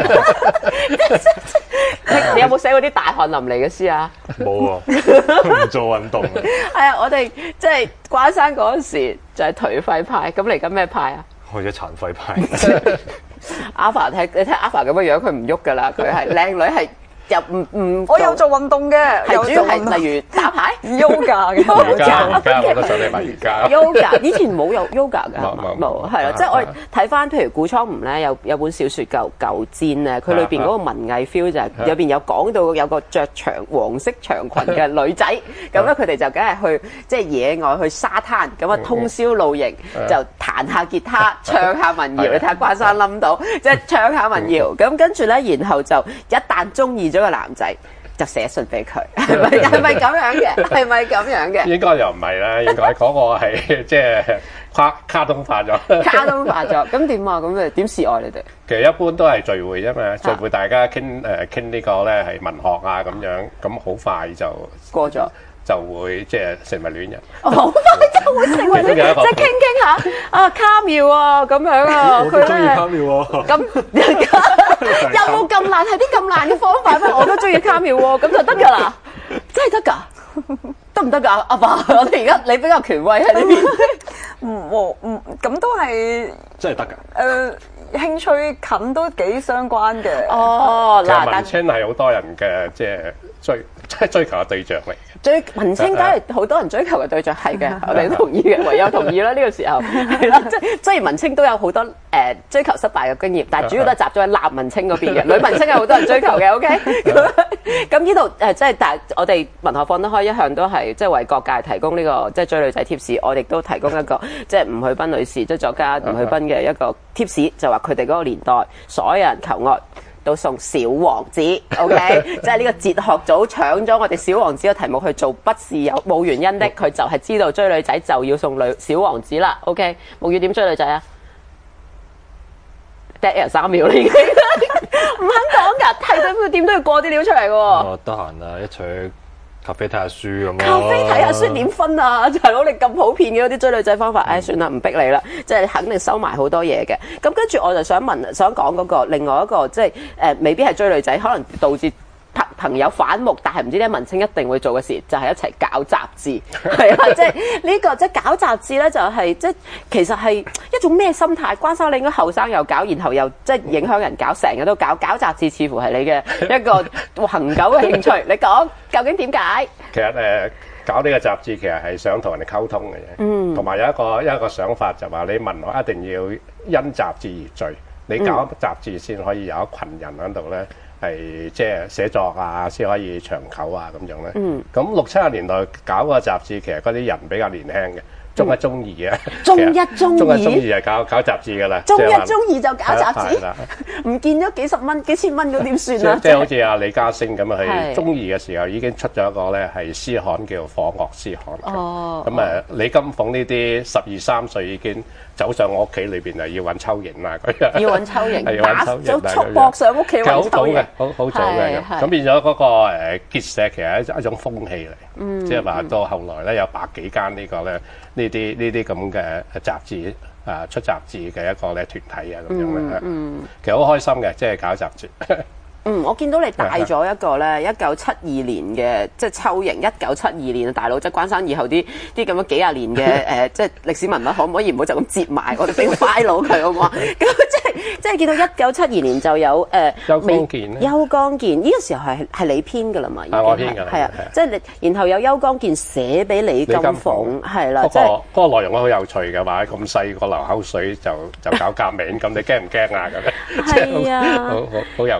Speaker 1: 你你有冇寫過啲大汗淋漓嘅詩啊？
Speaker 4: 冇啊，唔做運動啊。
Speaker 1: 係啊，我哋即係關生嗰時就係頹廢派，咁嚟緊咩派啊？
Speaker 4: 去咗殘廢派。
Speaker 1: 阿凡睇你睇阿凡咁嘅樣，佢唔喐噶啦，佢係靚女係。又唔唔，
Speaker 3: 我有做運動嘅，
Speaker 1: 係主要係例如打牌、
Speaker 3: yoga 嘅。
Speaker 2: 而家而家我都想你話而家。
Speaker 1: yoga 以前冇有 yoga 㗎，
Speaker 2: 冇
Speaker 1: 冇係啦，即係我睇翻譬如古倉吳咧，有有本小説舊舊戰咧，佢裏邊嗰個文藝 feel 就係入邊有講到有個着長黃色長裙嘅女仔，咁咧佢哋就梗係去即係野外去沙灘，咁啊通宵露營，就彈下吉他、唱下民謠，你睇下關生冧到，即係唱下民謠，咁跟住咧，然後就一旦中意咗個男仔就寫信俾佢，係咪係咪咁樣嘅？係咪咁樣嘅？
Speaker 2: 應該又唔係啦，應該嗰個係即係卡卡通化咗。
Speaker 1: 卡通化咗，咁點啊？咁誒點示愛你哋？
Speaker 2: 其實一般都係聚會啫嘛，聚會大家傾誒傾呢個咧係文學啊咁樣，咁好快就
Speaker 1: 過咗。
Speaker 2: 就會即係成為戀人，
Speaker 1: 好快就會成為戀人，即係傾傾下啊卡妙啊咁樣啊，
Speaker 4: 佢中意卡妙喎。
Speaker 1: 咁有冇咁難？係啲咁難嘅方法咩？我都中意卡妙喎，咁就得㗎啦，真係得㗎，得唔得㗎？阿爸，我哋而家你比較權威喺呢邊，
Speaker 3: 唔唔咁都係
Speaker 4: 真係得㗎。
Speaker 3: 誒。興趣近都幾相關嘅。
Speaker 1: 哦，
Speaker 2: 嗱，文青係好多人嘅即係追即係追求嘅對象嚟。
Speaker 1: 追文青梗係好多人追求嘅對象係嘅，我哋都同意嘅，唯有同意啦。呢個時候係啦，即係雖然文青都有好多誒追求失敗嘅經驗，但係主要都係集咗喺男文青嗰邊嘅。女文青係好多人追求嘅。OK，咁呢度誒即係但係我哋文學放得開一向都係即係為各界提供呢個即係追女仔貼士，我哋都提供一個即係吳煦斌女士即係作家吳煦斌嘅一個貼士，就話佢哋嗰個年代所有人求愛都送小王子 ，OK， 即係呢個哲學組搶咗我哋小王子嘅題目去做，不是有冇原因的，佢就係知道追女仔就要送女小王子啦 ，OK， 木魚點追女仔啊 ？dead air 三秒啦已經，唔肯講㗎，睇到點都要過啲料出嚟㗎喎。
Speaker 4: 哦，得閒啊，一齊去咖啡睇下書咁咯。
Speaker 1: 咖啡睇下書點分啊？大佬你咁普遍嘅嗰啲追女仔方法，唉、嗯，算啦，唔逼你啦。即係肯定收埋好多嘢嘅。咁跟住我就想問，想講嗰個另外一個，即係誒，未必係追女仔，可能導致朋朋友反目，但係唔知啲文青一定會做嘅事，就係、是、一齊搞雜誌。係啊，即係呢個即係搞雜誌咧，就係、是、即係其實係一種咩心態？關生你應該後生又搞，然後又即係影響人搞，成日都搞搞雜誌，似乎係你嘅一個恒久嘅興趣。你講究竟點解？
Speaker 2: 其實誒、呃、搞呢個雜誌其實係想同人哋溝通嘅啫，嗯，同埋有一個有一個想法就話你文學一定要因雜誌而聚，你搞雜誌先可以有一群人喺度咧。係即係寫作啊，先可以長久啊咁樣咧。嗯。咁六七十年代搞個雜誌，其實嗰啲人比較年輕嘅，中一中二啊。
Speaker 1: 中一中二。
Speaker 2: 中一中二係搞搞雜誌㗎啦。
Speaker 1: 中一中二就搞雜誌。唔見咗幾十蚊、幾千蚊咁點算啊？
Speaker 2: 即係好似阿李嘉升咁啊，佢中二嘅時候已經出咗一個咧係詩刊叫《火樂詩刊》。哦。咁誒，李金鳳呢啲十二三歲已經走上我屋企裏邊啊，要揾秋瑩啊嗰樣。要揾秋瑩。打就撲上屋企揾秋瑩。好好早嘅，咁變咗嗰個誒結社其實係一種風氣嚟，嗯、即係話到後來咧有百幾間呢個咧呢啲呢啲咁嘅雜誌啊出雜誌嘅一個咧團體啊咁樣咧，嗯嗯、其實好開心嘅，即係搞雜誌。
Speaker 1: 嗯，我見到你帶咗一個咧，一九七二年嘅即係秋瑩，一九七二年啊，大佬即係關生以後啲啲咁樣幾廿年嘅誒、呃，即係歷史文物，可唔可以唔好就咁接埋？我哋俾個 file 佢好唔好？咁即係即係見到一九七二年就有誒
Speaker 2: 邱剛健咧，
Speaker 1: 邱剛健呢個時候係係你編㗎啦嘛？
Speaker 2: 係我編㗎，
Speaker 1: 係啊，即係你，然後有邱剛健寫俾李金鳳，係啦，即係
Speaker 2: 嗰個內容好有趣嘅話，咁細個流口水就就搞革命，咁你驚唔驚啊？咁樣係啊，好好好有趣。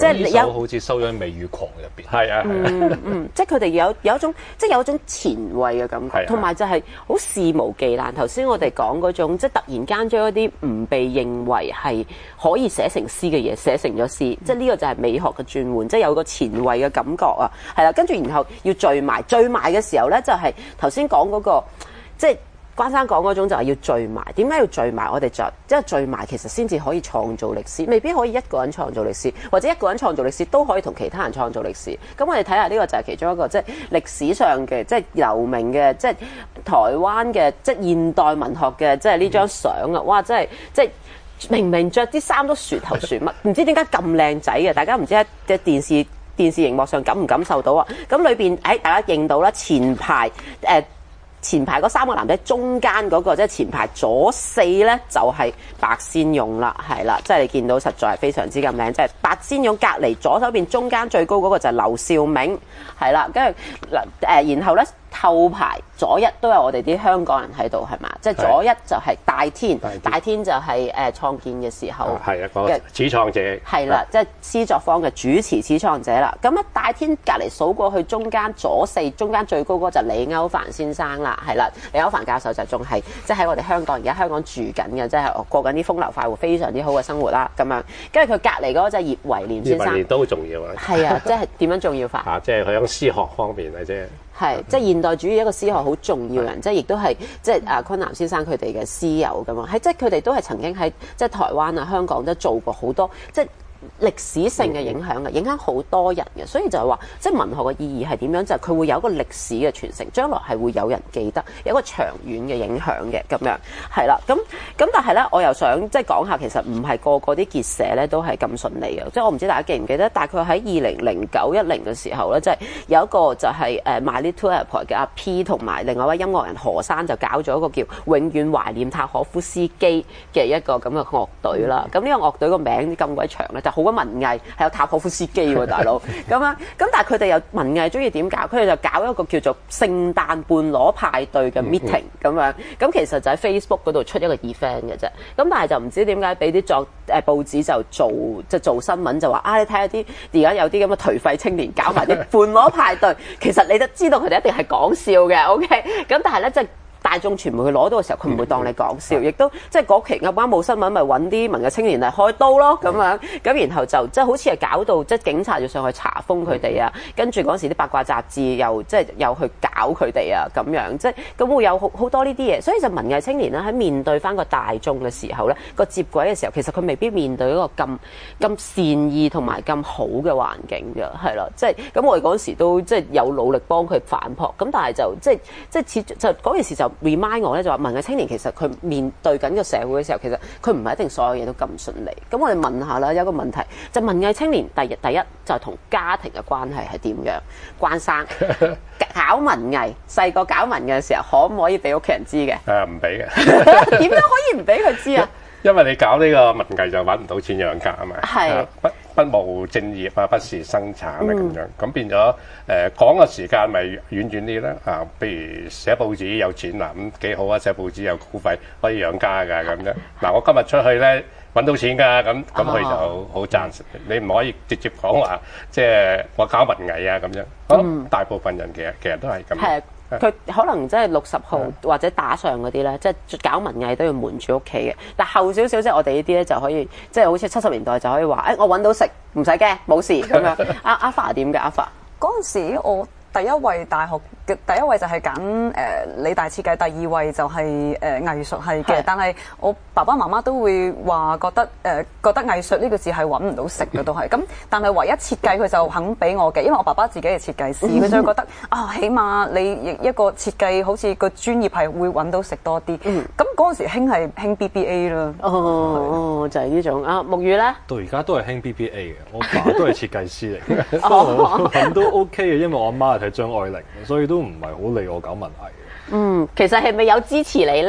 Speaker 1: 即係
Speaker 4: 你有好似收咗美語狂入邊。
Speaker 2: 係啊，
Speaker 1: 嗯嗯，即係佢哋有有一種即係有一種前衛嘅感覺，同埋就係好肆無忌憚。頭先我哋講嗰種即係突然間將一啲唔被認為係可以寫成詩嘅嘢寫成咗詩，即係呢個就係美學嘅轉換，即係有個前衛嘅感覺啊，係啦，跟住然後要聚埋，聚埋嘅時候咧就係頭先講嗰個即係。關生講嗰種就係要聚埋，點解要聚埋？我哋就即係聚埋，其實先至可以創造歷史，未必可以一個人創造歷史，或者一個人創造歷史都可以同其他人創造歷史。咁我哋睇下呢個就係其中一個即係歷史上嘅即係留名嘅，即係台灣嘅即係現代文學嘅即係呢張相啊！哇，真係即係明明着啲衫都船頭船乜，唔知點解咁靚仔嘅？大家唔知喺嘅電視電視熒幕上感唔感受到啊？咁裏邊誒大家認到啦，前排誒。呃前排嗰三個男仔，中間嗰、那個即係前排左四咧，就係、是、白先勇啦，係啦，即係你見到實在係非常之咁靚，即係白先勇隔離左手邊中間最高嗰個就係劉兆銘，係啦，跟住嗱誒，然後咧後排左一都有我哋啲香港人喺度，係嘛？即係左一就係戴天，戴天，戴天就係誒創建嘅時候
Speaker 2: 係啊，嗰個始創者
Speaker 1: 係啦，即係詩作坊嘅主持始創者啦。咁啊，戴天隔離數過去中間左四，中間最高嗰個就李歐梵先生啦。係啦，李歐梵教授就仲係即係喺我哋香港而家香港住緊嘅，即係過緊啲風流快活、非常之好嘅生活啦。咁樣，跟住佢隔離嗰個就係葉維廉先生，葉維
Speaker 2: 廉都好重要啊。
Speaker 1: 係啊，即係點樣重要法？
Speaker 2: 啊，即係佢喺詩學方面嘅啫。
Speaker 1: 係，即係現代主義一個詩學好重要嘅人，即係亦都係即係啊昆南先生佢哋嘅師友咁啊，係即係佢哋都係曾經喺即係台灣啊、香港都做過好多即係。歷史性嘅影響嘅，影響好多人嘅，所以就係話，即係文學嘅意義係點樣？就係、是、佢會有一個歷史嘅傳承，將來係會有人記得，有一個長遠嘅影響嘅咁樣，係啦。咁咁但係咧，我又想即係講下，其實唔係個個啲結社咧都係咁順利嘅，即係我唔知大家記唔記得，大概喺二零零九一零嘅時候咧，即係有一個就係誒 My Little Airport 嘅阿 P 同埋另外一位音樂人何山就搞咗一個叫永遠懷念塔可夫斯基嘅一個咁嘅樂隊啦。咁呢個樂隊個名咁鬼長咧，就好鬼文藝，係有塔可夫斯基喎，大佬咁樣。咁但係佢哋又文藝中意點搞？佢哋就搞一個叫做聖誕半裸派對嘅 meeting 咁樣。咁其實就喺 Facebook 嗰度出一個 event 嘅啫。咁但係就唔知點解俾啲作誒報紙就做即係做新聞就話啊，你睇下啲而家有啲咁嘅頹廢青年搞埋啲半裸派對，其實你都知道佢哋一定係講笑嘅。OK，咁但係咧即係。大眾傳媒佢攞到嘅時候，佢唔會當你講笑，亦都即係嗰期啱啱冇新聞，咪揾啲文藝青年嚟開刀咯咁樣，咁然後就即係好似係搞到即係警察要上去查封佢哋啊，跟住嗰時啲八卦雜誌又即係又去搞佢哋啊咁樣，即係咁會有好好多呢啲嘢，所以就文藝青年咧喺面對翻個大眾嘅時候咧，個接軌嘅時候，其實佢未必面對一個咁咁善意同埋咁好嘅環境嘅，係啦，即係咁我哋嗰時都即係有努力幫佢反撲，咁但係就即係即係始就嗰件事就。remind 我咧就話文藝青年其實佢面對緊個社會嘅時候，其實佢唔係一定所有嘢都咁順利。咁我哋問下啦，有一個問題就文藝青年第日第一就係同家庭嘅關係係點樣？關生搞文藝，細個搞文藝嘅時候，可唔可以俾屋企人知嘅？
Speaker 2: 誒唔俾嘅。
Speaker 1: 點樣可以唔俾佢知啊？
Speaker 2: 因為你搞呢個文藝就揾唔到錢養家啊嘛。
Speaker 1: 係。
Speaker 2: 不不務正業啊，不是生產啊咁樣，咁變咗誒講嘅時間咪遠遠啲啦啊！譬如寫報紙有錢啦，咁幾好啊！寫報紙有稿費可以養家㗎咁樣。嗱，我今日出去咧揾到錢㗎，咁咁佢就好好贊成。你唔可以直接講話，即係我搞文藝啊咁樣。咁大部分人其實其實都係咁。
Speaker 1: 係。佢可能即係六十號或者打上嗰啲咧，即係搞文藝都要瞞住屋企嘅。但後少少即係我哋呢啲咧就可以，即係好似七十年代就可以話，誒、哎、我揾到食，唔使驚，冇事咁樣。阿阿發點嘅阿發？
Speaker 3: 嗰陣時我第一位大學嘅第一位就係揀誒理大設計，第二位就係、是、誒、呃、藝術系嘅。但係我爸爸媽媽都會話覺得誒、呃、覺得藝術呢個字係揾唔到食嘅都係。咁但係唯一設計佢就肯俾我嘅，因為我爸爸自己係設計師，佢就會覺得啊、哦，起碼你一個設計好似個專業係會揾到食多啲。咁嗰陣時興係興 B B A 啦。
Speaker 1: 哦哦，就係、是、呢種啊。木魚咧，
Speaker 4: 到而家都係興 B B A 嘅。我爸都係設計師嚟嘅，咁都 OK 嘅，因為我阿媽係睇張愛玲，所以都唔係好理我搞文藝嘅。
Speaker 1: 嗯，其實係咪有支持你咧？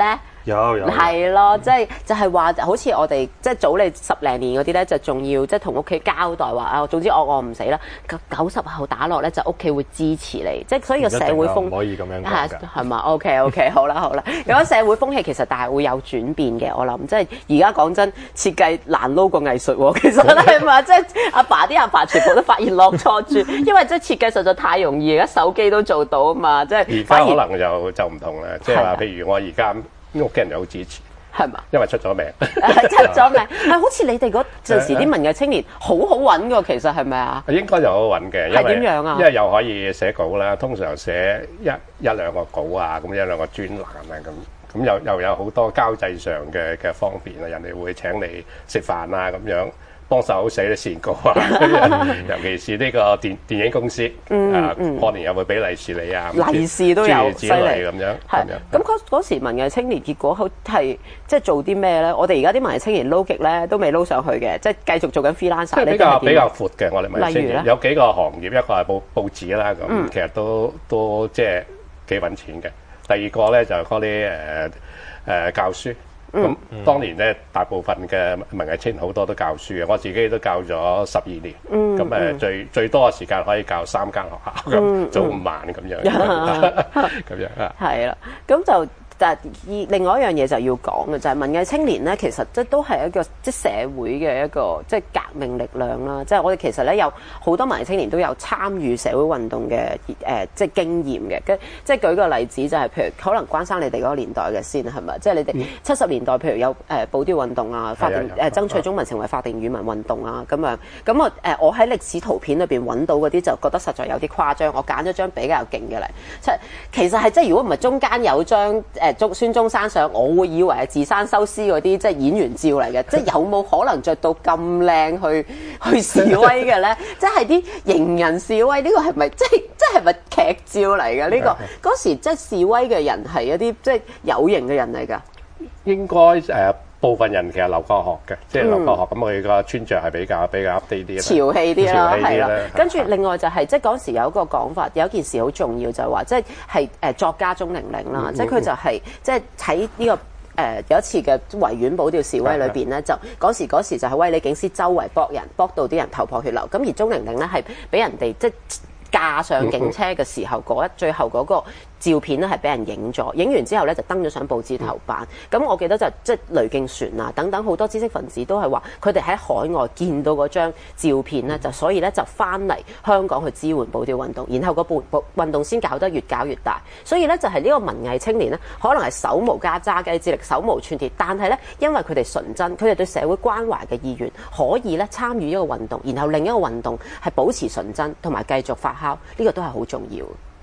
Speaker 4: 有有
Speaker 1: 係咯，即係就係話，好似我哋即係早你十零年嗰啲咧，就仲要即係同屋企交代話啊，總之我我唔死啦。九十後打落咧，就屋企會支持你，即係所以個社會風
Speaker 4: 唔可以咁樣講㗎，
Speaker 1: 係嘛 ？OK OK，好啦好啦，咁社會風氣其實但係會有轉變嘅，我諗即係而家講真，設計難撈過藝術喎，其實係嘛？即係阿爸啲阿爸全部都發現落錯處，因為即係設計實在太容易，而家手機都做到啊嘛，即係
Speaker 2: 而家可能就就唔同啦，即係話譬如我而家屋企人就好支持。
Speaker 1: 係嘛？
Speaker 2: 因為出咗名，
Speaker 1: 出咗名係好似你哋嗰陣時啲文藝青年好好揾㗎，其實係咪啊？
Speaker 2: 應該就好揾嘅，
Speaker 1: 係點樣啊？
Speaker 2: 因為又可以寫稿啦，通常寫一一兩個稿啊，咁一兩個專欄啊，咁咁又又有好多交際上嘅嘅方便啊，人哋會請你食飯啊咁樣。幫手寫啲線稿啊，尤其是呢個電電影公司，
Speaker 1: 嗯、
Speaker 2: 啊，
Speaker 1: 嗯、
Speaker 2: 過年又會俾利是你啊，
Speaker 1: 利是都有，
Speaker 2: 犀利咁樣。
Speaker 1: 係咁嗰嗰時文藝青年結果好係即係做啲咩咧？我哋而家啲文藝青年撈極咧都未撈上去嘅，即係繼續做緊 freelancer。
Speaker 2: 比較比較闊嘅，我哋文藝青
Speaker 1: 年
Speaker 2: 有幾個行業，一個係報報紙啦，咁、
Speaker 1: 嗯、
Speaker 2: 其實都都即係幾揾錢嘅。第二個咧就係嗰啲誒誒教書。咁、嗯、當年咧，大部分嘅文藝青年好多都教書嘅，我自己都教咗十二年。咁誒、嗯、最最多嘅時間可以教三間學校，咁、嗯、早午晚咁樣，咁樣啊。
Speaker 1: 係啦，咁就。但係另外一樣嘢就要講嘅就係、是、文藝青年咧，其實即都係一個即社會嘅一個即革命力量啦。即係我哋其實咧有好多文藝青年都有參與社會運動嘅誒、呃、即經驗嘅。跟即舉個例子就係、是、譬如可能關生你哋嗰個年代嘅先係咪？即係你哋七十年代譬如有誒保釣運動啊，法定誒、呃、爭取中文成為法定語文運動啊咁樣。咁我誒我喺歷史圖片裏邊揾到嗰啲就覺得實在有啲誇張。我揀咗張比較勁嘅嚟，即係其實係即係如果唔係中間有張。誒中孫中山相，我會以為係自山修斯嗰啲即係演員照嚟嘅，即係有冇可能着到咁靚去去示威嘅咧？即係啲型人示威，呢、這個係咪即係即係咪劇照嚟嘅？呢、這個嗰時即係示威嘅人係一啲即係有型嘅人嚟㗎。
Speaker 2: 應該誒、呃、部分人其實留過學嘅，即係留過學咁佢個穿着係比較比較 update 啲，
Speaker 1: 潮氣啲啦，係啦。跟住
Speaker 2: 的
Speaker 1: 另外就係、是、即係嗰時有一個講法，有一件事好重要就係話，即係係誒作家鍾玲玲啦，嗯、即係佢就係、是、即係喺呢個誒、呃、有一次嘅維園保釣示威裏邊咧，就嗰時嗰時就係威李警司周圍搏人，搏到啲人頭破血流。咁而鍾玲玲咧係俾人哋即係架上警車嘅時候，嗰一最後嗰個照片咧係俾人影咗，影完之後咧就登咗上報紙頭版。咁、嗯、我記得就即係雷競船啊等等好多知識分子都係話，佢哋喺海外見到嗰張照片咧，就所以咧就翻嚟香港去支援保釣運動，然後個運運動先搞得越搞越大。所以咧就係呢個文藝青年咧，可能係手無加揸雞之力，手無寸鐵，但係咧因為佢哋純真，佢哋對社會關懷嘅意願，可以咧參與一個運動，然後另一個運動係保持純真同埋繼續發酵，呢、這個都係好重要。